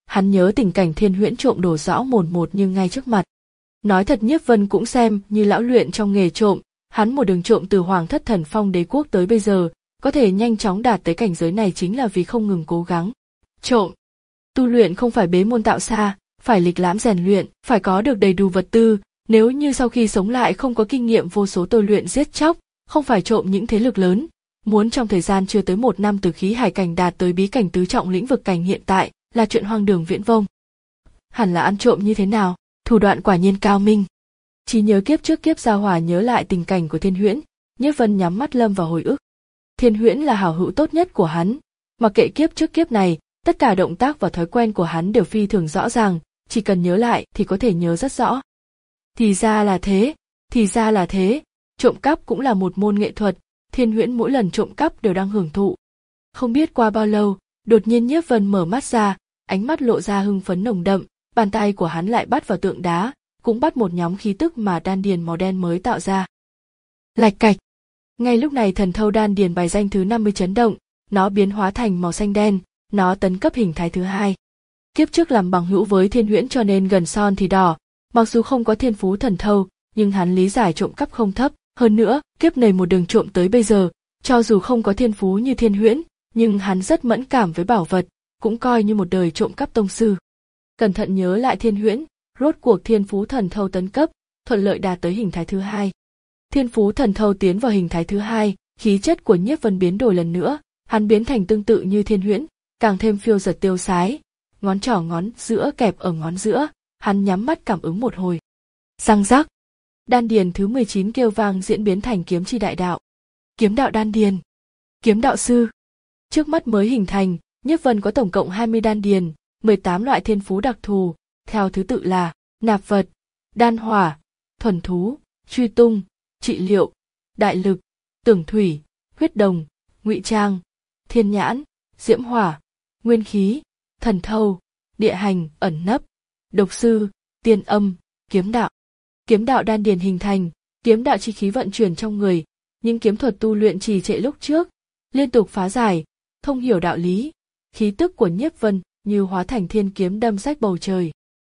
hắn nhớ tình cảnh Thiên Huyễn trộm đồ rõ mồn một như ngay trước mặt. Nói thật Nhiếp Vân cũng xem như lão luyện trong nghề trộm, hắn một đường trộm từ Hoàng Thất Thần Phong Đế quốc tới bây giờ, có thể nhanh chóng đạt tới cảnh giới này chính là vì không ngừng cố gắng. Trộm, tu luyện không phải bế môn tạo xa, phải lịch lãm rèn luyện, phải có được đầy đủ vật tư, nếu như sau khi sống lại không có kinh nghiệm vô số tôi luyện giết chóc, không phải trộm những thế lực lớn, muốn trong thời gian chưa tới một năm từ khí hải cảnh đạt tới bí cảnh tứ trọng lĩnh vực cảnh hiện tại, là chuyện hoang đường viễn vông. Hẳn là ăn trộm như thế nào, thủ đoạn quả nhiên cao minh. Trí nhớ kiếp trước kiếp giao hòa nhớ lại tình cảnh của Thiên Huyễn, Nhiếp Vân nhắm mắt lâm vào hồi ức. Thiên Huyễn là hảo hữu tốt nhất của hắn, mặc kệ kiếp trước kiếp này, tất cả động tác và thói quen của hắn đều phi thường rõ ràng, chỉ cần nhớ lại thì có thể nhớ rất rõ. Thì ra là thế, thì ra là thế, trộm cắp cũng là một môn nghệ thuật, Thiên Huyễn mỗi lần trộm cắp đều đang hưởng thụ. Không biết qua bao lâu, đột nhiên Nhiếp Vân mở mắt ra, ánh mắt lộ ra hưng phấn nồng đậm, bàn tay của hắn lại bắt vào tượng đá, cũng bắt một nhóm khí tức mà đan điền màu đen mới tạo ra. Lạch cạch. Ngay lúc này thần thâu đan điền bài danh thứ năm mươi chấn động, nó biến hóa thành màu xanh đen, nó tấn cấp hình thái thứ hai. Kiếp trước làm bằng hữu với Thiên Huyễn cho nên gần son thì đỏ, mặc dù không có thiên phú thần thâu, nhưng hắn lý giải trộm cắp không thấp, hơn nữa, kiếp này một đường trộm tới bây giờ, cho dù không có thiên phú như Thiên Huyễn, nhưng hắn rất mẫn cảm với bảo vật, cũng coi như một đời trộm cắp tông sư. Cẩn thận nhớ lại Thiên Huyễn, rốt cuộc thiên phú thần thâu tấn cấp, thuận lợi đạt tới hình thái thứ hai. Thiên phú thần thâu tiến vào hình thái thứ hai, khí chất của Nhiếp Vân biến đổi lần nữa, hắn biến thành tương tự như Thiên Huyễn, càng thêm phiêu dật tiêu sái, ngón trỏ ngón giữa kẹp ở ngón giữa, hắn nhắm mắt cảm ứng một hồi. Răng rắc, đan điền thứ mười chín kêu vang diễn biến thành kiếm chi đại đạo. Kiếm đạo đan điền, kiếm đạo sư. Trước mắt mới hình thành, Nhiếp Vân có tổng cộng hai mươi đan điền, mười tám loại thiên phú đặc thù, theo thứ tự là nạp vật, đan hỏa, thuần thú, truy tung, trị liệu, đại lực, tưởng thủy, huyết đồng, ngụy trang, thiên nhãn, diễm hỏa, nguyên khí, thần thâu, địa hành, ẩn nấp, độc sư, tiên âm, kiếm đạo. Kiếm đạo đan điền hình thành, kiếm đạo chi khí vận chuyển trong người, những kiếm thuật tu luyện trì trệ lúc trước, liên tục phá giải, thông hiểu đạo lý, khí tức của Nhiếp Vân như hóa thành thiên kiếm đâm rách bầu trời.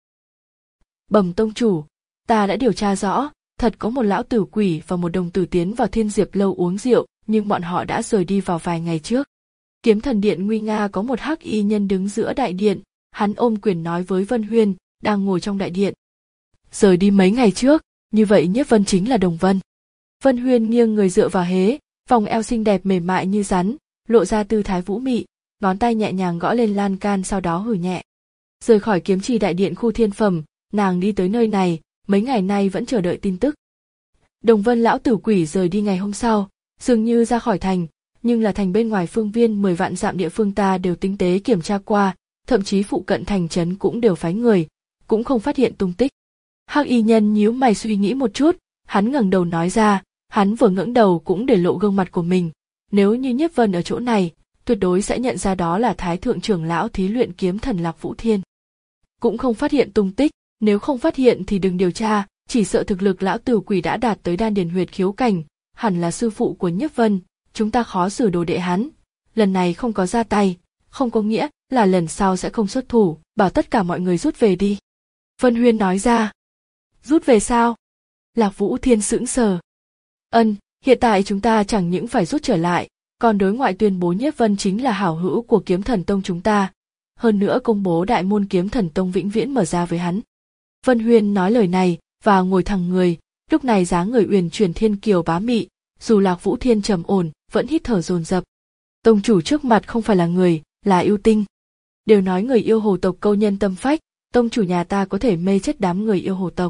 Bẩm tông chủ, ta đã điều tra rõ, thật có một lão tử quỷ và một đồng tử tiến vào Thiên Diệp lâu uống rượu, nhưng bọn họ đã rời đi vào vài ngày trước. Kiếm thần điện nguy nga có một hắc y nhân đứng giữa đại điện, hắn ôm quyền nói với Vân Huyên, đang ngồi trong đại điện. Rời đi mấy ngày trước, như vậy Nhiếp Vân chính là Đồng Vân. Vân Huyên nghiêng người dựa vào hế, vòng eo xinh đẹp mềm mại như rắn, lộ ra tư thái vũ mị, ngón tay nhẹ nhàng gõ lên lan can sau đó hử nhẹ. Rời khỏi kiếm trì đại điện khu thiên phẩm, nàng đi tới nơi này, mấy ngày nay vẫn chờ đợi tin tức. Đồng Vân lão tử quỷ rời đi ngày hôm sau, dường như ra khỏi thành, nhưng là thành bên ngoài phương viên mười vạn dặm địa phương ta đều tinh tế kiểm tra qua, thậm chí phụ cận thành trấn cũng đều phái người, cũng không phát hiện tung tích. Hắc y nhân nhíu mày suy nghĩ một chút, hắn ngẩng đầu nói ra, hắn vừa ngẩng đầu cũng để lộ gương mặt của mình. Nếu như Nhiếp Vân ở chỗ này, tuyệt đối sẽ nhận ra đó là Thái thượng trưởng lão thí luyện kiếm thần Lạc Vũ Thiên. Cũng không phát hiện tung tích, nếu không phát hiện thì đừng điều tra, chỉ sợ thực lực lão tử quỷ đã đạt tới đan điền huyệt khiếu cảnh, hẳn là sư phụ của Nhiếp Vân, chúng ta khó xử đồ đệ hắn. Lần này không có ra tay, không có nghĩa là lần sau sẽ không xuất thủ, bảo tất cả mọi người rút về đi. Vân Huyên nói ra. Rút về sao? Lạc Vũ Thiên sững sờ. Ân, hiện tại chúng ta chẳng những phải rút trở lại, còn đối ngoại tuyên bố Nhiếp Vân chính là hảo hữu của Kiếm Thần Tông chúng ta. Hơn nữa công bố đại môn Kiếm Thần Tông vĩnh viễn mở ra với hắn. Vân Huyên nói lời này, và ngồi thẳng người, lúc này dáng người uyển chuyển thiên kiều bá mị, dù Lạc Vũ Thiên trầm ổn, vẫn hít thở dồn dập. Tông chủ trước mặt không phải là người, là yêu tinh. Đều nói người yêu hồ tộc câu nhân tâm phách, tông chủ nhà ta có thể mê chết đám người yêu hồ tộc.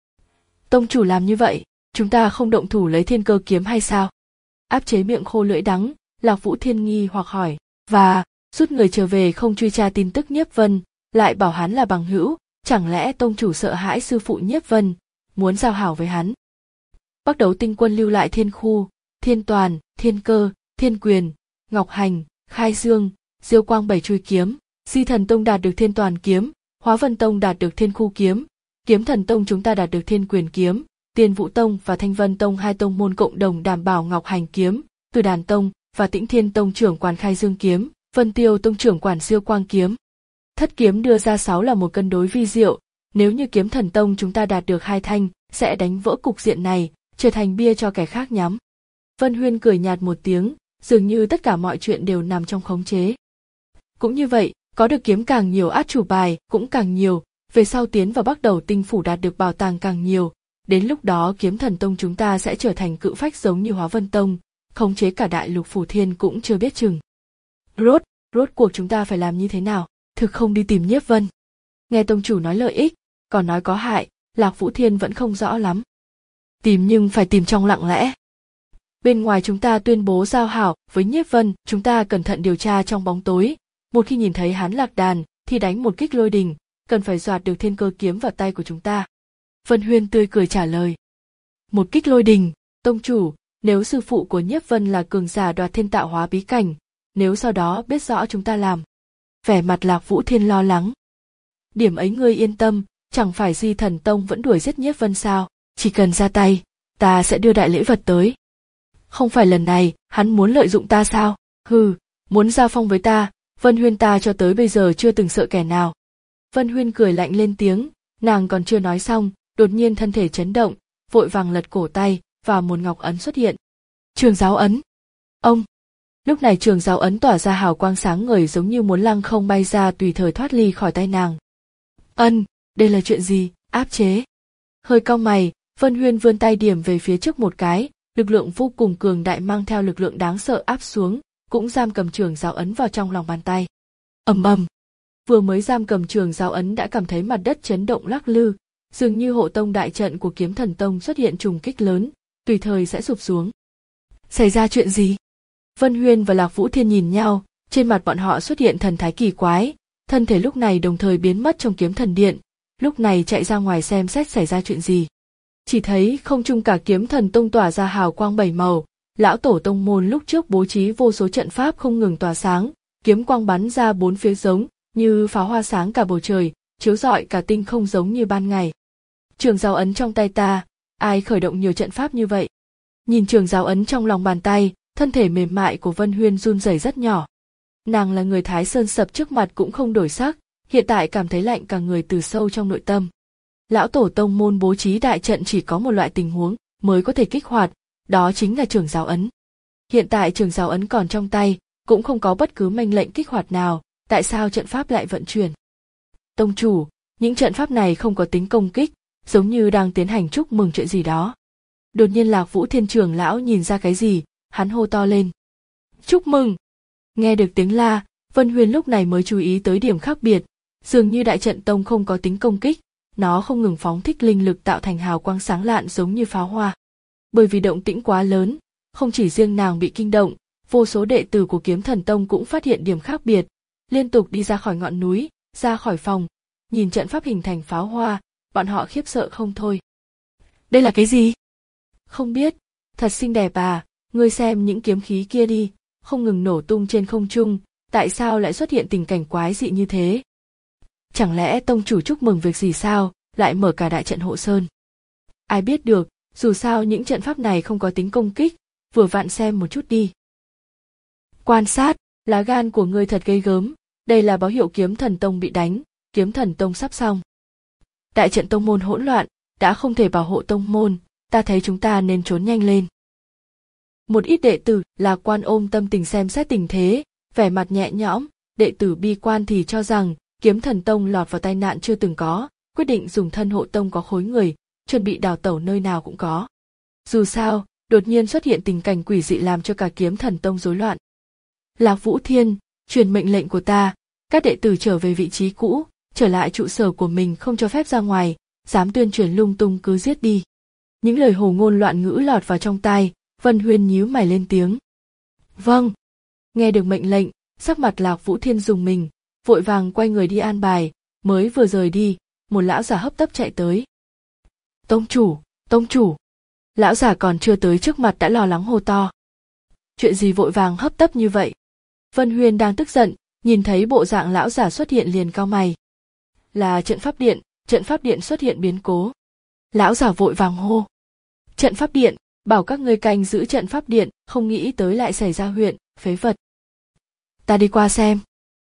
Tông chủ làm như vậy, chúng ta không động thủ lấy thiên cơ kiếm hay sao? Áp chế miệng khô lưỡi đắng, Lạc Vũ Thiên nghi hoặc hỏi, và rút người trở về không truy tra tin tức Nhiếp Vân, lại bảo hắn là bằng hữu, chẳng lẽ tông chủ sợ hãi sư phụ Nhiếp Vân, muốn giao hảo với hắn? Bắc Đấu Tinh Quân lưu lại Thiên Khu, Thiên Toàn, Thiên Cơ, Thiên Quyền, Ngọc Hành, Khai Dương, Diêu Quang bảy chuôi kiếm, Di Thần Tông đạt được Thiên Toàn kiếm, Hóa Vân Tông đạt được Thiên Khu kiếm, Kiếm Thần Tông chúng ta đạt được Thiên Quyền kiếm, Tiên Vũ Tông và Thanh Vân Tông hai tông môn cộng đồng đảm bảo Ngọc Hành kiếm, Từ Đàn Tông và Tĩnh Thiên Tông trưởng quản Khai Dương kiếm, Vân Tiêu Tông trưởng quản Diêu Quang kiếm. Thất kiếm đưa ra sáu là một cân đối vi diệu, nếu như kiếm thần tông chúng ta đạt được hai thanh, sẽ đánh vỡ cục diện này, trở thành bia cho kẻ khác nhắm. Vân Huyên cười nhạt một tiếng, dường như tất cả mọi chuyện đều nằm trong khống chế. Cũng như vậy, có được kiếm càng nhiều át chủ bài cũng càng nhiều, về sau tiến vào Bắc Đầu Tinh phủ đạt được bảo tàng càng nhiều, đến lúc đó kiếm thần tông chúng ta sẽ trở thành cự phách giống như Hóa Vân Tông, khống chế cả đại lục phủ thiên cũng chưa biết chừng. Rốt, rốt cuộc chúng ta phải làm như thế nào? Thực không đi tìm Nhiếp Vân. Nghe tông chủ nói lợi ích, còn nói có hại, Lạc Vũ Thiên vẫn không rõ lắm. Tìm nhưng phải tìm trong lặng lẽ. Bên ngoài chúng ta tuyên bố giao hảo với Nhiếp Vân, chúng ta cẩn thận điều tra trong bóng tối, một khi nhìn thấy hắn lạc đàn thì đánh một kích lôi đình, cần phải đoạt được thiên cơ kiếm vào tay của chúng ta. Vân Huyên tươi cười trả lời. Một kích lôi đình, tông chủ, nếu sư phụ của Nhiếp Vân là cường giả đoạt thiên tạo hóa bí cảnh, nếu sau đó biết rõ chúng ta làm. Vẻ mặt Lạc Vũ Thiên lo lắng. Điểm ấy ngươi yên tâm, chẳng phải Di Thần Tông vẫn đuổi giết Nhiếp Vân sao, chỉ cần ra tay, ta sẽ đưa đại lễ vật tới. Không phải lần này, hắn muốn lợi dụng ta sao? Hừ, muốn giao phong với ta, Vân Huyên ta cho tới bây giờ chưa từng sợ kẻ nào. Vân Huyên cười lạnh lên tiếng, nàng còn chưa nói xong, đột nhiên thân thể chấn động, vội vàng lật cổ tay, và một ngọc ấn xuất hiện. Trường giáo ấn. Ông. Lúc này trường giáo ấn tỏa ra hào quang sáng ngời giống như muốn lăng không bay ra tùy thời thoát ly khỏi tay nàng. Ân, đây là chuyện gì? Áp chế. Hơi cau mày, Vân Huyên vươn tay điểm về phía trước một cái, lực lượng vô cùng cường đại mang theo lực lượng đáng sợ áp xuống, cũng giam cầm trường giáo ấn vào trong lòng bàn tay. Ầm ầm. Vừa mới giam cầm trường giáo ấn đã cảm thấy mặt đất chấn động lắc lư, dường như hộ tông đại trận của Kiếm Thần Tông xuất hiện trùng kích lớn, tùy thời sẽ sụp xuống. Xảy ra chuyện gì? Vân Huyên và Lạc Vũ Thiên nhìn nhau, trên mặt bọn họ xuất hiện thần thái kỳ quái, thân thể lúc này đồng thời biến mất trong Kiếm Thần Điện, lúc này chạy ra ngoài xem xét xảy ra chuyện gì. Chỉ thấy không trung cả Kiếm Thần Tông tỏa ra hào quang bảy màu, lão tổ tông môn lúc trước bố trí vô số trận pháp không ngừng tỏa sáng, kiếm quang bắn ra bốn phía giống như pháo hoa sáng cả bầu trời, chiếu rọi cả tinh không giống như ban ngày. Trường giáo ấn trong tay ta, ai khởi động nhiều trận pháp như vậy? Nhìn trường giáo ấn trong lòng bàn tay, thân thể mềm mại của Vân Huyên run rẩy rất nhỏ. Nàng là người Thái Sơn sập trước mặt cũng không đổi sắc, hiện tại cảm thấy lạnh cả người từ sâu trong nội tâm. Lão tổ tông môn bố trí đại trận chỉ có một loại tình huống mới có thể kích hoạt, đó chính là trường giáo ấn. Hiện tại trường giáo ấn còn trong tay, cũng không có bất cứ mệnh lệnh kích hoạt nào, tại sao trận pháp lại vận chuyển? Tông chủ, những trận pháp này không có tính công kích, giống như đang tiến hành chúc mừng chuyện gì đó. Đột nhiên Lạc Vũ Thiên trưởng lão nhìn ra cái gì, hắn hô to lên. Chúc mừng! Nghe được tiếng la, Vân Huyên lúc này mới chú ý tới điểm khác biệt, dường như đại trận tông không có tính công kích, nó không ngừng phóng thích linh lực tạo thành hào quang sáng lạn giống như pháo hoa. Bởi vì động tĩnh quá lớn, không chỉ riêng nàng bị kinh động, vô số đệ tử của Kiếm Thần Tông cũng phát hiện điểm khác biệt, liên tục đi ra khỏi ngọn núi, ra khỏi phòng, nhìn trận pháp hình thành pháo hoa, bọn họ khiếp sợ không thôi. Đây là cái gì? Không biết, thật xinh đẹp à, ngươi xem những kiếm khí kia đi, không ngừng nổ tung trên không trung, tại sao lại xuất hiện tình cảnh quái dị như thế? Chẳng lẽ tông chủ chúc mừng việc gì sao, lại mở cả đại trận hộ sơn? Ai biết được, dù sao những trận pháp này không có tính công kích, vừa vặn xem một chút đi. Quan sát, lá gan của ngươi thật ghê gớm, đây là báo hiệu Kiếm Thần Tông bị đánh, Kiếm Thần Tông sắp xong. Đại trận tông môn hỗn loạn, đã không thể bảo hộ tông môn, ta thấy chúng ta nên trốn nhanh lên. Một ít đệ tử lạc quan ôm tâm tình xem xét tình thế, vẻ mặt nhẹ nhõm, đệ tử bi quan thì cho rằng Kiếm Thần Tông lọt vào tai nạn chưa từng có, quyết định dùng thân hộ tông có khối người, chuẩn bị đào tẩu nơi nào cũng có. Dù sao, đột nhiên xuất hiện tình cảnh quỷ dị làm cho cả Kiếm Thần Tông rối loạn. Lạc Vũ Thiên, truyền mệnh lệnh của ta, các đệ tử trở về vị trí cũ, trở lại trụ sở của mình không cho phép ra ngoài, dám tuyên truyền lung tung cứ giết đi. Những lời hồ ngôn loạn ngữ lọt vào trong tai, Vân Huyên nhíu mày lên tiếng. Vâng. Nghe được mệnh lệnh, sắc mặt Lạc Vũ Thiên rùng mình, vội vàng quay người đi an bài, mới vừa rời đi, một lão già hấp tấp chạy tới. Tông chủ, tông chủ. Lão già còn chưa tới trước mặt đã lo lắng hô to. Chuyện gì vội vàng hấp tấp như vậy? Vân Huyên đang tức giận, nhìn thấy bộ dạng lão già xuất hiện liền cau mày. Là trận pháp điện, trận pháp điện xuất hiện biến cố. Lão già vội vàng hô. Trận pháp điện, bảo các ngươi canh giữ trận pháp điện, không nghĩ tới lại xảy ra huyện, phế vật. Ta đi qua xem.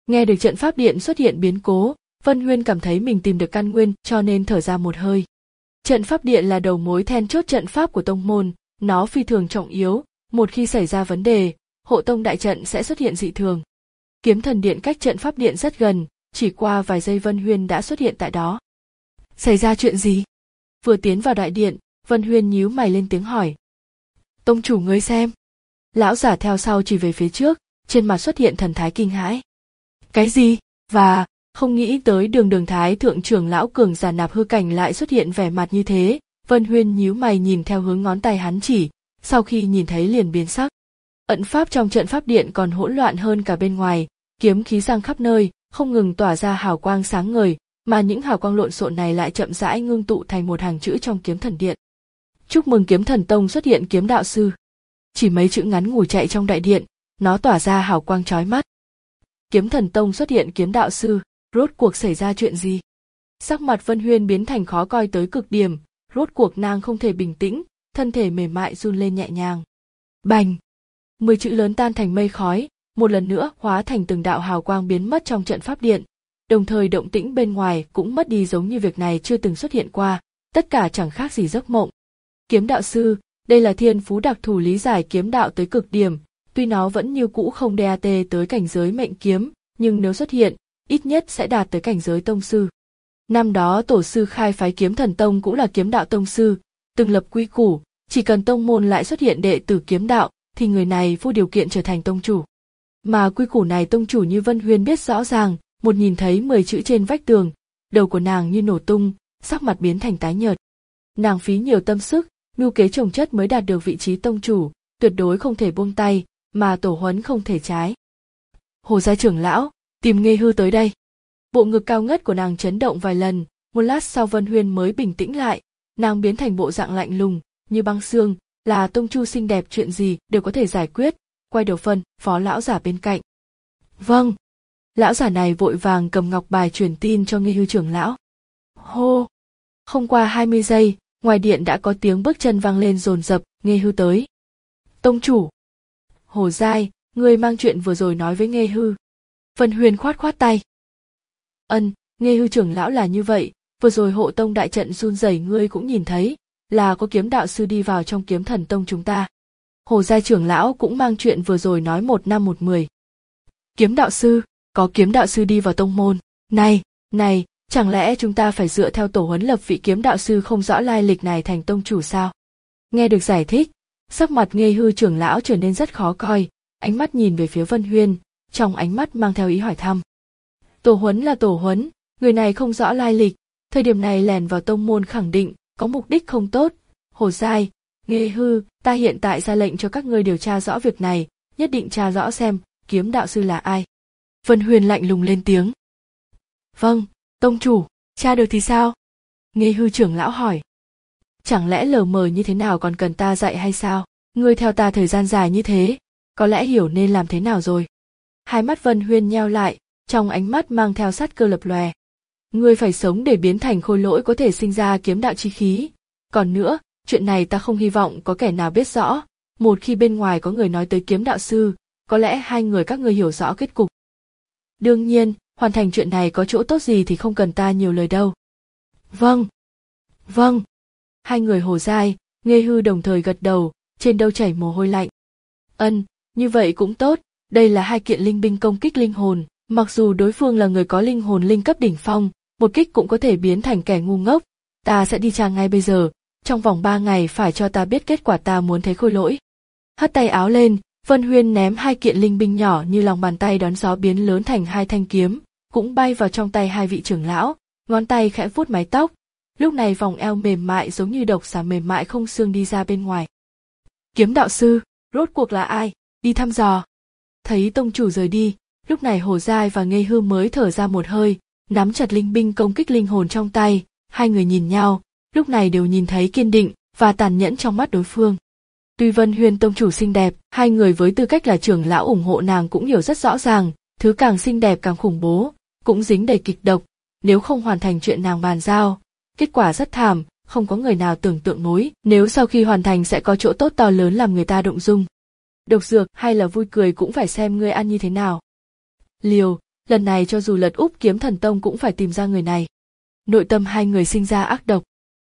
Nghe được trận pháp điện xuất hiện biến cố, Vân Huyên cảm thấy mình tìm được căn nguyên cho nên thở ra một hơi. Trận pháp điện là đầu mối then chốt trận pháp của tông môn, nó phi thường trọng yếu, một khi xảy ra vấn đề, hộ tông đại trận sẽ xuất hiện dị thường. Kiếm thần điện cách trận pháp điện rất gần, chỉ qua vài giây Vân Huyên đã xuất hiện tại đó. Xảy ra chuyện gì? Vừa tiến vào đại điện, Vân Huyên nhíu mày lên tiếng hỏi. Tông chủ ngươi xem. Lão giả theo sau chỉ về phía trước, trên mặt xuất hiện thần thái kinh hãi. Cái gì? Và, không nghĩ tới đường đường thái thượng trưởng lão cường giả nạp hư cảnh lại xuất hiện vẻ mặt như thế, Vân Huyên nhíu mày nhìn theo hướng ngón tay hắn chỉ, sau khi nhìn thấy liền biến sắc. Ẩn pháp trong trận pháp điện còn hỗn loạn hơn cả bên ngoài, kiếm khí giăng khắp nơi, không ngừng tỏa ra hào quang sáng ngời, mà những hào quang lộn xộn này lại chậm rãi ngưng tụ thành một hàng chữ trong kiếm thần điện. Chúc mừng kiếm thần tông xuất hiện kiếm đạo sư. Chỉ mấy chữ ngắn ngủi chạy trong đại điện, nó tỏa ra hào quang chói mắt. Kiếm thần tông xuất hiện kiếm đạo sư, rốt cuộc xảy ra chuyện gì? Sắc mặt Vân Huyên biến thành khó coi tới cực điểm, rốt cuộc nàng không thể bình tĩnh, thân thể mềm mại run lên nhẹ nhàng. Bành! Mười chữ lớn tan thành mây khói, một lần nữa hóa thành từng đạo hào quang biến mất trong trận pháp điện. Đồng thời động tĩnh bên ngoài cũng mất đi giống như việc này chưa từng xuất hiện qua, tất cả chẳng khác gì giấc mộng. Kiếm đạo sư, đây là thiên phú đặc thù lý giải kiếm đạo tới cực điểm, tuy nó vẫn như cũ không đê a tê tới cảnh giới mệnh kiếm, nhưng nếu xuất hiện, ít nhất sẽ đạt tới cảnh giới tông sư. Năm đó tổ sư khai phái kiếm thần tông cũng là kiếm đạo tông sư, từng lập quy củ, chỉ cần tông môn lại xuất hiện đệ tử kiếm đạo, thì người này vô điều kiện trở thành tông chủ. Mà quy củ này tông chủ như Vân Huyên biết rõ ràng, một nhìn thấy mười chữ trên vách tường, đầu của nàng như nổ tung, sắc mặt biến thành tái nhợt. Nàng phí nhiều tâm sức, mưu kế chồng chất mới đạt được vị trí tông chủ, tuyệt đối không thể buông tay, mà tổ huấn không thể trái. Hồ gia trưởng lão, tìm Nghê Hư tới đây. Bộ ngực cao ngất của nàng chấn động vài lần, một lát sau Vân Huyên mới bình tĩnh lại, nàng biến thành bộ dạng lạnh lùng, như băng xương, là tông chu xinh đẹp chuyện gì đều có thể giải quyết, quay đầu phân phó lão giả bên cạnh. Vâng. Lão giả này vội vàng cầm ngọc bài truyền tin cho Nghê Hư trưởng lão. Hô! Không qua hai mươi giây, ngoài điện đã có tiếng bước chân vang lên dồn dập, Nghê Hư tới. Tông chủ! Hồ Giai, ngươi mang chuyện vừa rồi nói với Nghê Hư. Vân Huyên khoát khoát tay. Ân, Nghê Hư trưởng lão là như vậy, vừa rồi hộ tông đại trận run rẩy ngươi cũng nhìn thấy, là có kiếm đạo sư đi vào trong kiếm thần tông chúng ta. Hồ Giai trưởng lão cũng mang chuyện vừa rồi nói một năm một mười. Kiếm đạo sư, có kiếm đạo sư đi vào tông môn. Này, này, chẳng lẽ chúng ta phải dựa theo tổ huấn lập vị kiếm đạo sư không rõ lai lịch này thành tông chủ sao? Nghe được giải thích, sắc mặt Nghê Hư trưởng lão trở nên rất khó coi, ánh mắt nhìn về phía Vân Huyên, trong ánh mắt mang theo ý hỏi thăm. Tổ huấn là tổ huấn, người này không rõ lai lịch, thời điểm này lèn vào tông môn khẳng định có mục đích không tốt. Hồ Giai, Nghê Hư, ta hiện tại ra lệnh cho các ngươi điều tra rõ việc này, nhất định tra rõ xem kiếm đạo sư là ai. Vân Huyên lạnh lùng lên tiếng. Vâng, tông chủ, tra được thì sao? Nghê Hư trưởng lão hỏi. Chẳng lẽ lờ mờ như thế nào còn cần ta dạy hay sao? Ngươi theo ta thời gian dài như thế, có lẽ hiểu nên làm thế nào rồi. Hai mắt Vân Huyên nheo lại, trong ánh mắt mang theo sát cơ lập lòe. Ngươi phải sống để biến thành khôi lỗi có thể sinh ra kiếm đạo chi khí. Còn nữa, chuyện này ta không hy vọng có kẻ nào biết rõ. Một khi bên ngoài có người nói tới kiếm đạo sư, có lẽ hai người các ngươi hiểu rõ kết cục. Đương nhiên, hoàn thành chuyện này có chỗ tốt gì thì không cần ta nhiều lời đâu. Vâng. Vâng. Hai người Hồ Giai, Nghê Hư đồng thời gật đầu, trên đâu chảy mồ hôi lạnh. Ân, như vậy cũng tốt, đây là hai kiện linh binh công kích linh hồn, mặc dù đối phương là người có linh hồn linh cấp đỉnh phong, một kích cũng có thể biến thành kẻ ngu ngốc. Ta sẽ đi tra ngay bây giờ, trong vòng ba ngày phải cho ta biết kết quả ta muốn thấy khôi lỗi. Hất tay áo lên, Vân Huyên ném hai kiện linh binh nhỏ như lòng bàn tay đón gió biến lớn thành hai thanh kiếm, cũng bay vào trong tay hai vị trưởng lão, ngón tay khẽ vuốt mái tóc. Lúc này vòng eo mềm mại giống như độc xà mềm mại không xương đi ra bên ngoài. Kiếm đạo sư, rốt cuộc là ai? Đi thăm dò. Thấy tông chủ rời đi, lúc này Hồ Giai và Nghê Hư mới thở ra một hơi, nắm chặt linh binh công kích linh hồn trong tay, hai người nhìn nhau, lúc này đều nhìn thấy kiên định và tàn nhẫn trong mắt đối phương. Tuy Vân Huyên tông chủ xinh đẹp, hai người với tư cách là trưởng lão ủng hộ nàng cũng hiểu rất rõ ràng, thứ càng xinh đẹp càng khủng bố, cũng dính đầy kịch độc, nếu không hoàn thành chuyện nàng bàn giao, kết quả rất thảm, không có người nào tưởng tượng nổi, nếu sau khi hoàn thành sẽ có chỗ tốt to lớn làm người ta động dung. Độc dược hay là vui cười cũng phải xem ngươi ăn như thế nào. Liều, Lần này cho dù lật úp Kiếm Thần Tông cũng phải tìm ra người này. Nội tâm hai người sinh ra ác độc.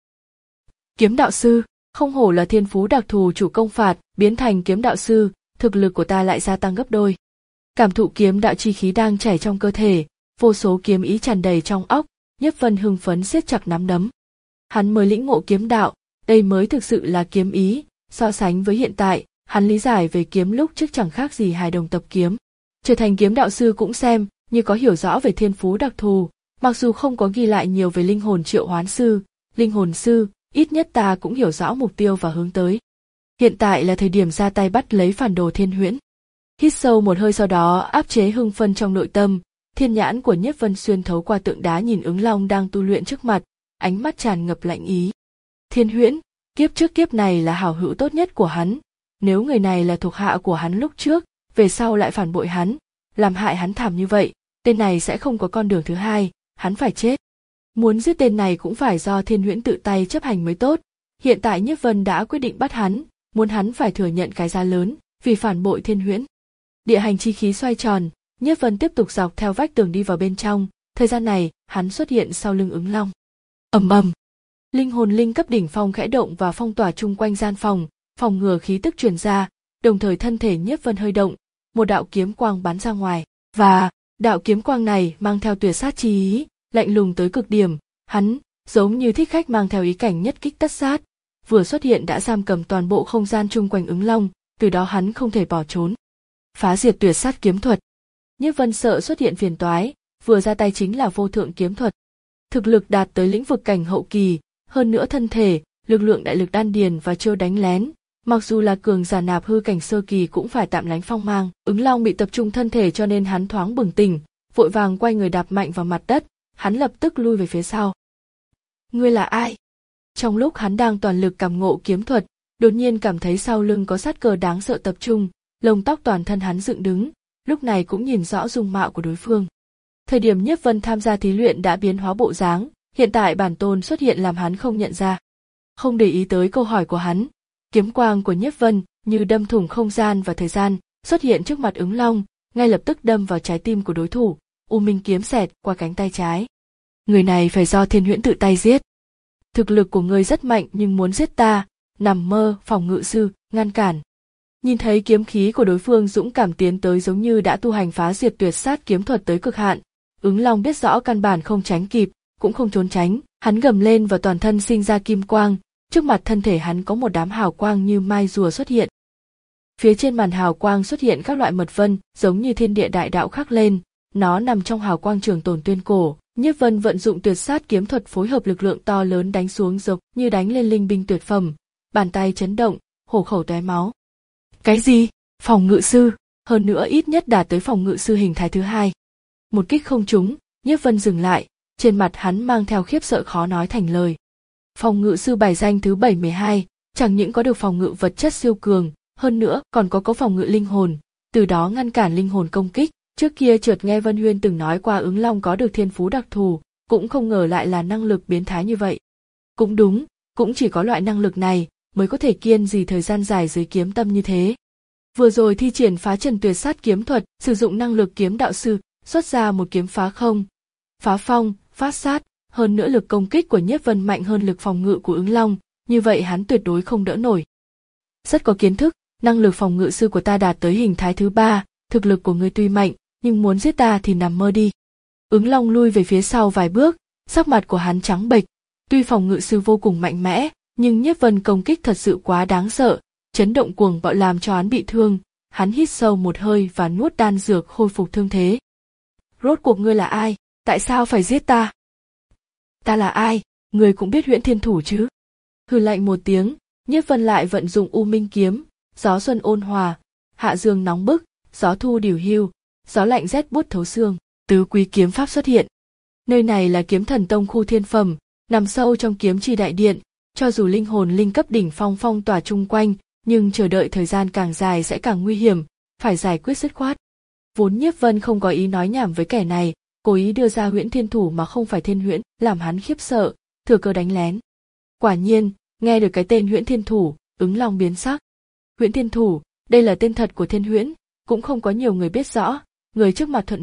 Kiếm đạo sư, không hổ là thiên phú đặc thù chủ công phạt, biến thành kiếm đạo sư, thực lực của ta lại gia tăng gấp đôi. Cảm thụ kiếm đạo chi khí đang chảy trong cơ thể, vô số kiếm ý tràn đầy trong óc, Nhiếp Vân hưng phấn siết chặt nắm đấm. Hắn mới lĩnh ngộ kiếm đạo, đây mới thực sự là kiếm ý, so sánh với hiện tại, hắn lý giải về kiếm lúc trước chẳng khác gì hài đồng tập kiếm. Trở thành kiếm đạo sư cũng xem như có hiểu rõ về thiên phú đặc thù, mặc dù không có ghi lại nhiều về linh hồn triệu hoán sư, linh hồn sư, ít nhất ta cũng hiểu rõ mục tiêu và hướng tới. Hiện tại là thời điểm ra tay bắt lấy phản đồ Thiên Huyễn. Hít sâu một hơi sau đó áp chế hưng phân trong nội tâm, thiên nhãn của Nhiếp Vân xuyên thấu qua tượng đá nhìn Ứng Long đang tu luyện trước mặt, ánh mắt tràn ngập lạnh ý. Thiên Huyễn, kiếp trước kiếp này là hảo hữu tốt nhất của hắn, nếu người này là thuộc hạ của hắn lúc trước, về sau lại phản bội hắn, làm hại hắn thảm như vậy, tên này sẽ không có con đường thứ hai, hắn phải chết. Muốn giết tên này cũng phải do Thiên Huyễn tự tay chấp hành mới tốt. Hiện tại Nhiếp Vân đã quyết định bắt hắn, muốn hắn phải thừa nhận cái giá lớn vì phản bội Thiên Huyễn. Địa hành chi khí xoay tròn, Nhiếp Vân tiếp tục dọc theo vách tường đi vào bên trong, thời gian này, hắn xuất hiện sau lưng Ứng Long. Ầm ầm. Linh hồn linh cấp đỉnh phong khẽ động và phong tỏa chung quanh gian phòng, phòng ngừa khí tức truyền ra, đồng thời thân thể Nhiếp Vân hơi động, một đạo kiếm quang bắn ra ngoài, và đạo kiếm quang này mang theo tuyệt sát chi ý, lạnh lùng tới cực điểm, hắn giống như thích khách mang theo ý cảnh nhất kích tất sát, vừa xuất hiện đã giam cầm toàn bộ không gian chung quanh Ứng Long, từ đó hắn không thể bỏ trốn. Phá diệt tuyệt sát kiếm thuật. Nhiếp Vân sợ xuất hiện phiền toái, vừa ra tay chính là vô thượng kiếm thuật. Thực lực đạt tới lĩnh vực cảnh hậu kỳ, hơn nữa thân thể, lực lượng đại lực đan điền và chiêu đánh lén, mặc dù là cường giả nạp hư cảnh sơ kỳ cũng phải tạm lánh phong mang. Ứng Long bị tập trung thân thể cho nên hắn thoáng bừng tỉnh, vội vàng quay người đạp mạnh vào mặt đất, hắn lập tức lui về phía sau. Ngươi là ai? Trong lúc hắn đang toàn lực cảm ngộ kiếm thuật, đột nhiên cảm thấy sau lưng có sát cơ đáng sợ tập trung, lông tóc toàn thân hắn dựng đứng, lúc này cũng nhìn rõ dung mạo của đối phương. Thời điểm Nhiếp Vân tham gia thí luyện đã biến hóa bộ dáng, hiện tại bản tôn xuất hiện làm hắn không nhận ra. Không để ý tới câu hỏi của hắn, kiếm quang của Nhiếp Vân như đâm thủng không gian và thời gian, xuất hiện trước mặt Ứng Long, ngay lập tức đâm vào trái tim của đối thủ, U Minh kiếm xẹt qua cánh tay trái. Người này phải do Thiên Huyễn tự tay giết. Thực lực của ngươi rất mạnh nhưng muốn giết ta, nằm mơ, phòng ngự sư, ngăn cản. Nhìn thấy kiếm khí của đối phương dũng cảm tiến tới giống như đã tu hành phá diệt tuyệt sát kiếm thuật tới cực hạn, Ứng Long biết rõ căn bản không tránh kịp, cũng không trốn tránh, hắn gầm lên và toàn thân sinh ra kim quang, trước mặt thân thể hắn có một đám hào quang như mai rùa xuất hiện. Phía trên màn hào quang xuất hiện các loại mật vân, giống như thiên địa đại đạo khắc lên, nó nằm trong hào quang trường tồn tuyên cổ. Nhiếp Vân vận dụng tuyệt sát kiếm thuật phối hợp lực lượng to lớn đánh xuống giống như đánh lên linh binh tuyệt phẩm, bàn tay chấn động, hổ khẩu tóe máu. Cái gì? Phòng ngự sư, hơn nữa ít nhất đạt tới phòng ngự sư hình thái thứ hai. Một kích không trúng, Nhiếp Vân dừng lại, trên mặt hắn mang theo khiếp sợ khó nói thành lời. Phòng ngự sư bài danh thứ bảy mươi hai, chẳng những có được phòng ngự vật chất siêu cường, hơn nữa còn có có phòng ngự linh hồn, từ đó ngăn cản linh hồn công kích. Trước kia chợt nghe Vân Huyên từng nói qua Ứng Long có được thiên phú đặc thù, cũng không ngờ lại là năng lực biến thái như vậy. Cũng đúng, cũng chỉ có loại năng lực này mới có thể kiên trì thời gian dài dưới kiếm tâm như thế. Vừa rồi thi triển phá trần tuyệt sát kiếm thuật, sử dụng năng lực kiếm đạo sư, xuất ra một kiếm phá không, phá phong, phát sát, hơn nữa lực công kích của Nhiếp Vân mạnh hơn lực phòng ngự của Ứng Long, như vậy hắn tuyệt đối không đỡ nổi. Rất có kiến thức, năng lực phòng ngự sư của ta đạt tới hình thái thứ ba, thực lực của ngươi tuy mạnh, nhưng muốn giết ta thì nằm mơ đi. Ứng Long lui về phía sau vài bước, sắc mặt của hắn trắng bệch, tuy phòng ngự sư vô cùng mạnh mẽ, nhưng Nhiếp Vân công kích thật sự quá đáng sợ, chấn động cuồng bạo làm cho hắn bị thương, hắn hít sâu một hơi và nuốt đan dược khôi phục thương thế. Rốt cuộc ngươi là ai, tại sao phải giết ta? Ta là ai, ngươi cũng biết Huyễn Thiên Thủ chứ? Hừ lạnh một tiếng, Nhiếp Vân lại vận dụng U Minh kiếm, gió xuân ôn hòa, hạ dương nóng bức, gió thu điều hưu, gió lạnh rét buốt thấu xương, tứ quý kiếm pháp xuất hiện. Nơi này là Kiếm Thần Tông khu thiên phẩm, nằm sâu trong kiếm chi đại điện, cho dù linh hồn linh cấp đỉnh phong phong tỏa chung quanh, nhưng chờ đợi thời gian càng dài sẽ càng nguy hiểm, phải giải quyết dứt khoát. Vốn Nhiếp Vân không có ý nói nhảm với kẻ này, cố ý đưa ra Huyễn Thiên Thủ mà không phải Thiên Huyễn, làm hắn khiếp sợ, thừa cơ đánh lén. Quả nhiên, nghe được cái tên Huyễn Thiên Thủ, Ứng Long biến sắc. Huyễn Thiên Thủ, đây là tên thật của Thiên Huyễn, cũng không có nhiều người biết rõ, người trước mặt thuận miệng,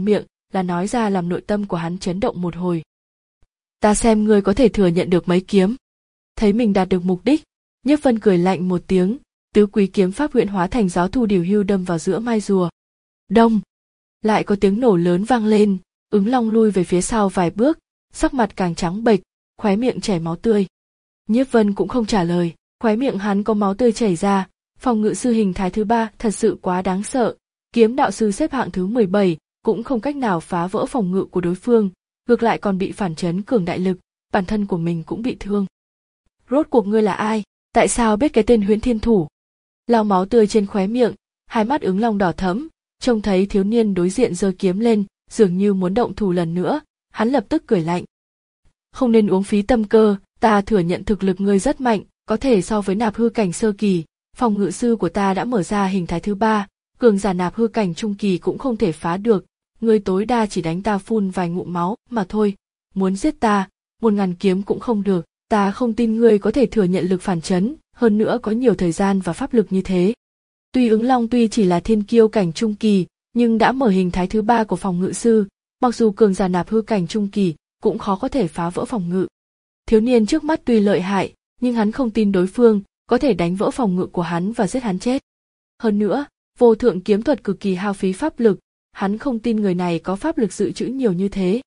là nói ra làm nội tâm của hắn chấn động một hồi. Ta xem ngươi có thể thừa nhận được mấy kiếm. Thấy mình đạt được mục đích, Nhiếp Vân cười lạnh một tiếng, tứ quý kiếm pháp huyễn hóa thành gió thu điều hưu đâm vào giữa mai rùa. Đông! Lại có tiếng nổ lớn vang lên, Ứng Long lui về phía sau vài bước, sắc mặt càng trắng bệch, khóe miệng chảy máu tươi. Nhiếp Vân cũng không trả lời, khóe miệng hắn có máu tươi chảy ra. Phòng ngự sư hình thái thứ ba thật sự quá đáng sợ, kiếm đạo sư xếp hạng thứ mười bảy cũng không cách nào phá vỡ phòng ngự của đối phương, ngược lại còn bị phản chấn cường đại lực, bản thân của mình cũng bị thương. Rốt cuộc ngươi là ai? Tại sao biết cái tên Huyễn Thiên Thủ? Lau máu tươi trên khóe miệng, hai mắt Ứng Long đỏ thẫm, trông thấy thiếu niên đối diện giơ kiếm lên, dường như muốn động thủ lần nữa, hắn lập tức cười lạnh. Không nên uống phí tâm cơ, ta thừa nhận thực lực ngươi rất mạnh, có thể so với nạp hư cảnh sơ kỳ, phòng ngự sư của ta đã mở ra hình thái thứ ba, cường giả nạp hư cảnh trung kỳ cũng không thể phá được, ngươi tối đa chỉ đánh ta phun vài ngụm máu mà thôi, muốn giết ta, một ngàn kiếm cũng không được, ta không tin ngươi có thể thừa nhận lực phản chấn, hơn nữa có nhiều thời gian và pháp lực như thế. Tuy Ứng Long tuy chỉ là thiên kiêu cảnh trung kỳ, nhưng đã mở hình thái thứ ba của phòng ngự sư, mặc dù cường giả nạp hư cảnh trung kỳ, cũng khó có thể phá vỡ phòng ngự. Thiếu niên trước mắt tuy lợi hại, nhưng hắn không tin đối phương có thể đánh vỡ phòng ngự của hắn và giết hắn chết. Hơn nữa, vô thượng kiếm thuật cực kỳ hao phí pháp lực, hắn không tin người này có pháp lực dự trữ nhiều như thế.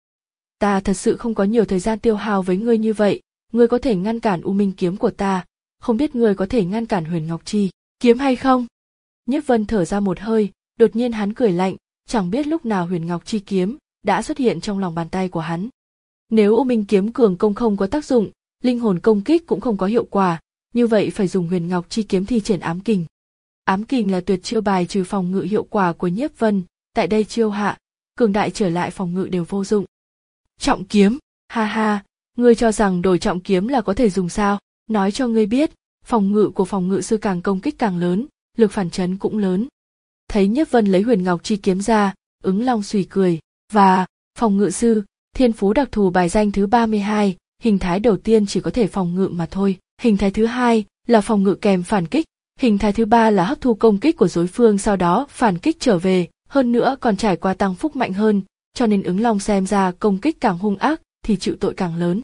Ta thật sự không có nhiều thời gian tiêu hao với ngươi như vậy, ngươi có thể ngăn cản U Minh kiếm của ta, không biết ngươi có thể ngăn cản Huyền Ngọc Chi kiếm hay không? Nhiếp Vân thở ra một hơi, đột nhiên hắn cười lạnh, chẳng biết lúc nào Huyền Ngọc Chi kiếm đã xuất hiện trong lòng bàn tay của hắn. Nếu U Minh kiếm cường công không có tác dụng, linh hồn công kích cũng không có hiệu quả, như vậy phải dùng Huyền Ngọc Chi kiếm thi triển ám kình. Ám kình là tuyệt chiêu bài trừ phòng ngự hiệu quả của Nhiếp Vân, tại đây chiêu hạ, cường đại trở lại phòng ngự đều vô dụng. Trọng kiếm, ha ha, ngươi cho rằng đổi trọng kiếm là có thể dùng sao? Nói cho ngươi biết, phòng ngự của phòng ngự sư càng công kích càng lớn, lực phản chấn cũng lớn. Thấy Nhiếp Vân lấy Huyền Ngọc Chi kiếm ra, Ứng Long suy cười, và phòng ngự sư, thiên phú đặc thù bài danh thứ ba mươi hai, hình thái đầu tiên chỉ có thể phòng ngự mà thôi, hình thái thứ hai là phòng ngự kèm phản kích, hình thái thứ ba là hấp thu công kích của đối phương sau đó phản kích trở về, hơn nữa còn trải qua tăng phúc mạnh hơn, cho nên Ứng Long xem ra công kích càng hung ác thì chịu tội càng lớn.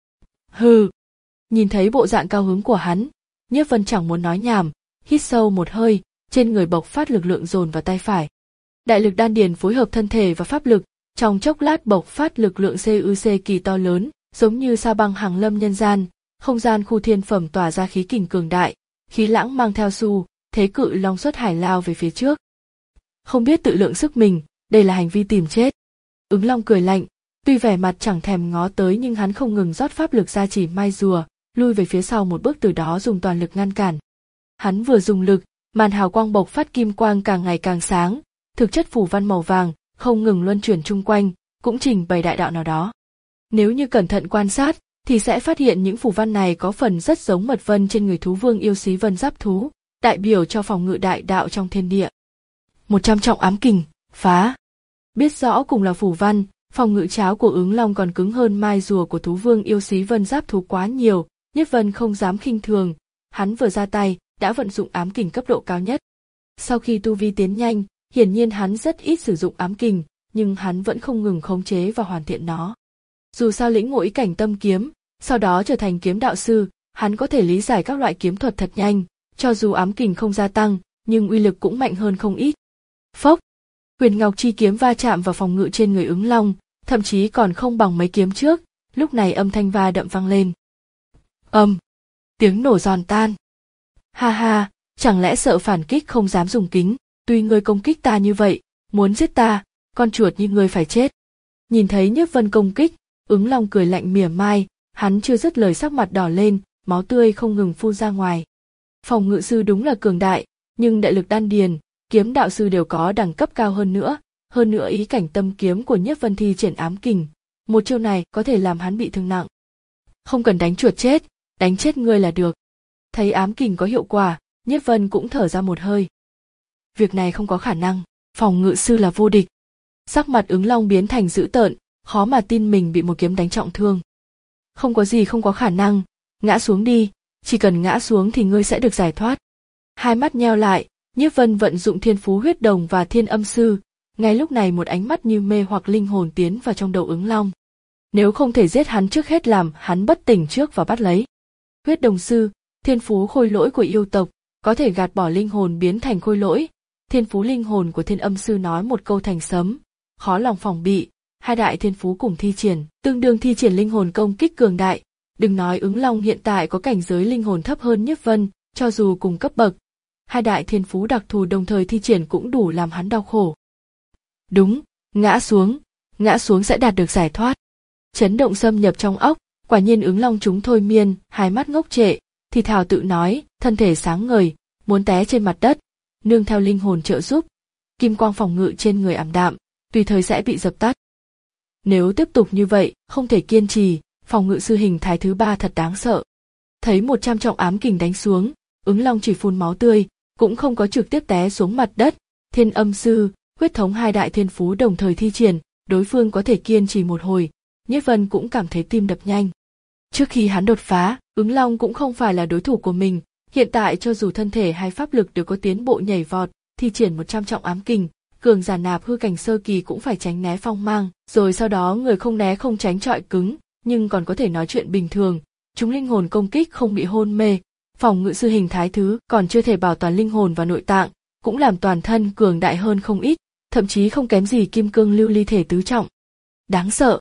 Hừ. Nhìn thấy bộ dạng cao hứng của hắn, Nhiếp Vân chẳng muốn nói nhảm, hít sâu một hơi, trên người bộc phát lực lượng dồn vào tay phải. Đại lực đan điền phối hợp thân thể và pháp lực, trong chốc lát bộc phát lực lượng xê u xê kỳ to lớn, giống như sao băng hàng lâm nhân gian, không gian khu thiên phẩm tỏa ra khí kình cường đại, khí lãng mang theo xu, thế cự long xuất hải lao về phía trước. Không biết tự lượng sức mình, đây là hành vi tìm chết. Ứng Long cười lạnh, tuy vẻ mặt chẳng thèm ngó tới nhưng hắn không ngừng rót pháp lực ra chỉ mai rùa, lui về phía sau một bước từ đó dùng toàn lực ngăn cản. Hắn vừa dùng lực, màn hào quang bộc phát kim quang càng ngày càng sáng, thực chất phù văn màu vàng không ngừng luân chuyển chung quanh, cũng trình bày đại đạo nào đó. Nếu như cẩn thận quan sát, thì sẽ phát hiện những phù văn này có phần rất giống mật vân trên người thú vương yêu xí vân giáp thú, đại biểu cho phòng ngự đại đạo trong thiên địa. Một trăm trọng ám kình, phá. Biết rõ cùng là phù văn, phòng ngự cháo của Ứng Long còn cứng hơn mai rùa của thú vương yêu xí vân giáp thú quá nhiều, Nhiếp Vân không dám khinh thường, hắn vừa ra tay, đã vận dụng ám kình cấp độ cao nhất. Sau khi tu vi tiến nhanh, hiển nhiên hắn rất ít sử dụng ám kình, nhưng hắn vẫn không ngừng khống chế và hoàn thiện nó. Dù sao lĩnh ngộ ý cảnh tâm kiếm, sau đó trở thành kiếm đạo sư, hắn có thể lý giải các loại kiếm thuật thật nhanh, cho dù ám kình không gia tăng, nhưng uy lực cũng mạnh hơn không ít. Phốc! Huyền Ngọc Chi kiếm va chạm vào phòng ngự trên người Ứng Long, thậm chí còn không bằng mấy kiếm trước, lúc này âm thanh va đậm vang lên. Âm! Tiếng nổ giòn tan. Ha ha, chẳng lẽ sợ phản kích không dám dùng kính, tuy ngươi công kích ta như vậy, muốn giết ta, con chuột như ngươi phải chết. Nhìn thấy Nhiếp Vân công kích, Ứng Long cười lạnh mỉa mai, hắn chưa dứt lời sắc mặt đỏ lên, máu tươi không ngừng phun ra ngoài. Phòng ngự sư đúng là cường đại, nhưng đại lực đan điền, kiếm đạo sư đều có đẳng cấp cao hơn nữa, hơn nữa ý cảnh tâm kiếm của Nhiếp Vân thi triển ám kình, một chiêu này có thể làm hắn bị thương nặng. Không cần đánh chuột chết, đánh chết ngươi là được. Thấy ám kình có hiệu quả, Nhiếp Vân cũng thở ra một hơi. Việc này không có khả năng, phòng ngự sư là vô địch. Sắc mặt Ứng Long biến thành dữ tợn, khó mà tin mình bị một kiếm đánh trọng thương. Không có gì không có khả năng, ngã xuống đi, chỉ cần ngã xuống thì ngươi sẽ được giải thoát. Hai mắt nheo lại, Nhiếp Vân vận dụng thiên phú huyết đồng và thiên âm sư, Ngay lúc này một ánh mắt như mê hoặc linh hồn tiến vào trong đầu Ứng Long. Nếu không thể giết hắn trước hết làm hắn bất tỉnh trước và bắt lấy. Huyết đồng sư, thiên phú khôi lỗi của yêu tộc, có thể gạt bỏ linh hồn biến thành khôi lỗi. Thiên phú linh hồn của Thiên Âm sư nói một câu thành sấm, khó lòng phòng bị. Hai đại thiên phú cùng thi triển, tương đương thi triển linh hồn công kích cường đại. Đừng nói Ứng Long hiện tại có cảnh giới linh hồn thấp hơn Nhiếp Vân, cho dù cùng cấp bậc. Hai đại thiên phú đặc thù đồng thời thi triển cũng đủ làm hắn đau khổ. Đúng, ngã xuống, ngã xuống sẽ đạt được giải thoát. Chấn động xâm nhập trong óc, quả nhiên Ứng Long chúng thôi miên, hai mắt ngốc trệ, thì thào tự nói, thân thể sáng ngời, muốn té trên mặt đất, nương theo linh hồn trợ giúp. Kim quang phòng ngự trên người ảm đạm, tùy thời sẽ bị dập tắt. Nếu tiếp tục như vậy, không thể kiên trì, phòng ngự sư hình thái thứ ba thật đáng sợ. Thấy một trăm trọng ám kình đánh xuống, Ứng Long chỉ phun máu tươi, cũng không có trực tiếp té xuống mặt đất. Thiên Âm sư, huyết thống hai đại thiên phú đồng thời thi triển, đối phương có thể kiên trì một hồi. Nhiếp Vân cũng cảm thấy tim đập nhanh. Trước khi hắn đột phá, Ứng Long cũng không phải là đối thủ của mình. Hiện tại cho dù thân thể hay pháp lực đều có tiến bộ nhảy vọt, thi triển một trăm trọng ám kình, cường giả nạp hư cảnh sơ kỳ cũng phải tránh né phong mang, rồi sau đó người không né không tránh trọi cứng, nhưng còn có thể nói chuyện bình thường. Chúng linh hồn công kích không bị hôn mê, phòng ngự sư hình thái thứ còn chưa thể bảo toàn linh hồn và nội tạng, cũng làm toàn thân cường đại hơn không ít, thậm chí không kém gì kim cương lưu ly thể tứ trọng. Đáng sợ.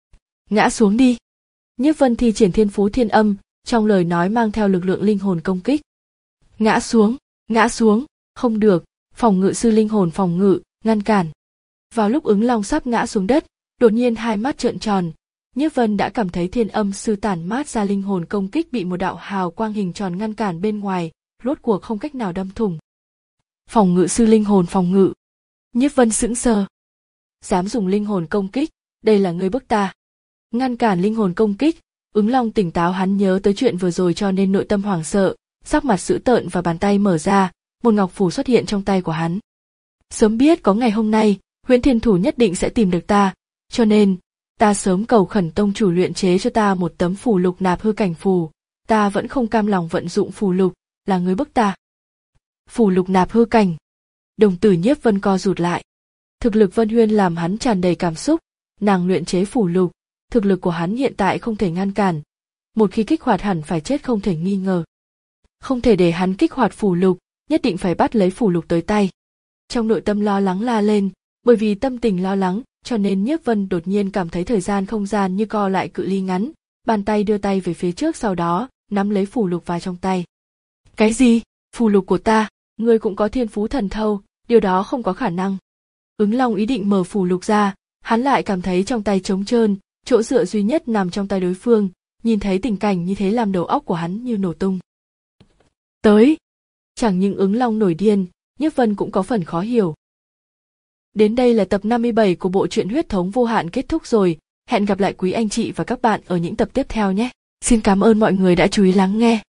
Ngã xuống đi. Nhiếp Vân thi triển thiên phú thiên âm, trong lời nói mang theo lực lượng linh hồn công kích. Ngã xuống, ngã xuống, không được, phòng ngự sư linh hồn phòng ngự, ngăn cản. Vào lúc Ứng Long sắp ngã xuống đất, đột nhiên hai mắt trợn tròn. Nhiếp Vân đã cảm thấy thiên âm sư tản mát ra linh hồn công kích bị một đạo hào quang hình tròn ngăn cản bên ngoài, rốt cuộc không cách nào đâm thủng. Phòng ngự sư linh hồn phòng ngự. Nhiếp Vân sững sờ. Dám dùng linh hồn công kích, đây là ngươi bức ta. Ngăn cản linh hồn công kích, Ứng Long tỉnh táo, hắn nhớ tới chuyện vừa rồi cho nên nội tâm hoảng sợ, sắc mặt dữ tợn và bàn tay mở ra, một ngọc phù xuất hiện trong tay của hắn. Sớm biết có ngày hôm nay, Huyễn Thiên Thủ nhất định sẽ tìm được ta, cho nên ta sớm cầu khẩn tông chủ luyện chế cho ta một tấm phù lục nạp hư cảnh phù, ta vẫn không cam lòng vận dụng phù lục, là ngươi bức ta. Phù lục nạp hư cảnh. Đồng tử Nhiếp Vân co rụt lại. Thực lực Vân Huyên làm hắn tràn đầy cảm xúc, nàng luyện chế phù lục, thực lực của hắn hiện tại không thể ngăn cản. Một khi kích hoạt hẳn phải chết không thể nghi ngờ. Không thể để hắn kích hoạt phù lục, nhất định phải bắt lấy phù lục tới tay. Trong nội tâm lo lắng la lên, bởi vì tâm tình lo lắng, cho nên Nhiếp Vân đột nhiên cảm thấy thời gian không gian như co lại cự ly ngắn, bàn tay đưa tay về phía trước, sau đó nắm lấy phù lục vào trong tay. Cái gì? Phù lục của ta? Ngươi cũng có thiên phú thần thâu, điều đó không có khả năng. Ứng Long ý định mở phù lục ra, hắn lại cảm thấy trong tay trống trơn, chỗ dựa duy nhất nằm trong tay đối phương, nhìn thấy tình cảnh như thế làm đầu óc của hắn như nổ tung. Tới! Chẳng những Ứng Long nổi điên, Nhiếp Vân cũng có phần khó hiểu. Đến đây là tập năm mươi bảy của bộ truyện Huyết thống vô hạn kết thúc rồi, hẹn gặp lại quý anh chị và các bạn ở những tập tiếp theo nhé. Xin cảm ơn mọi người đã chú ý lắng nghe.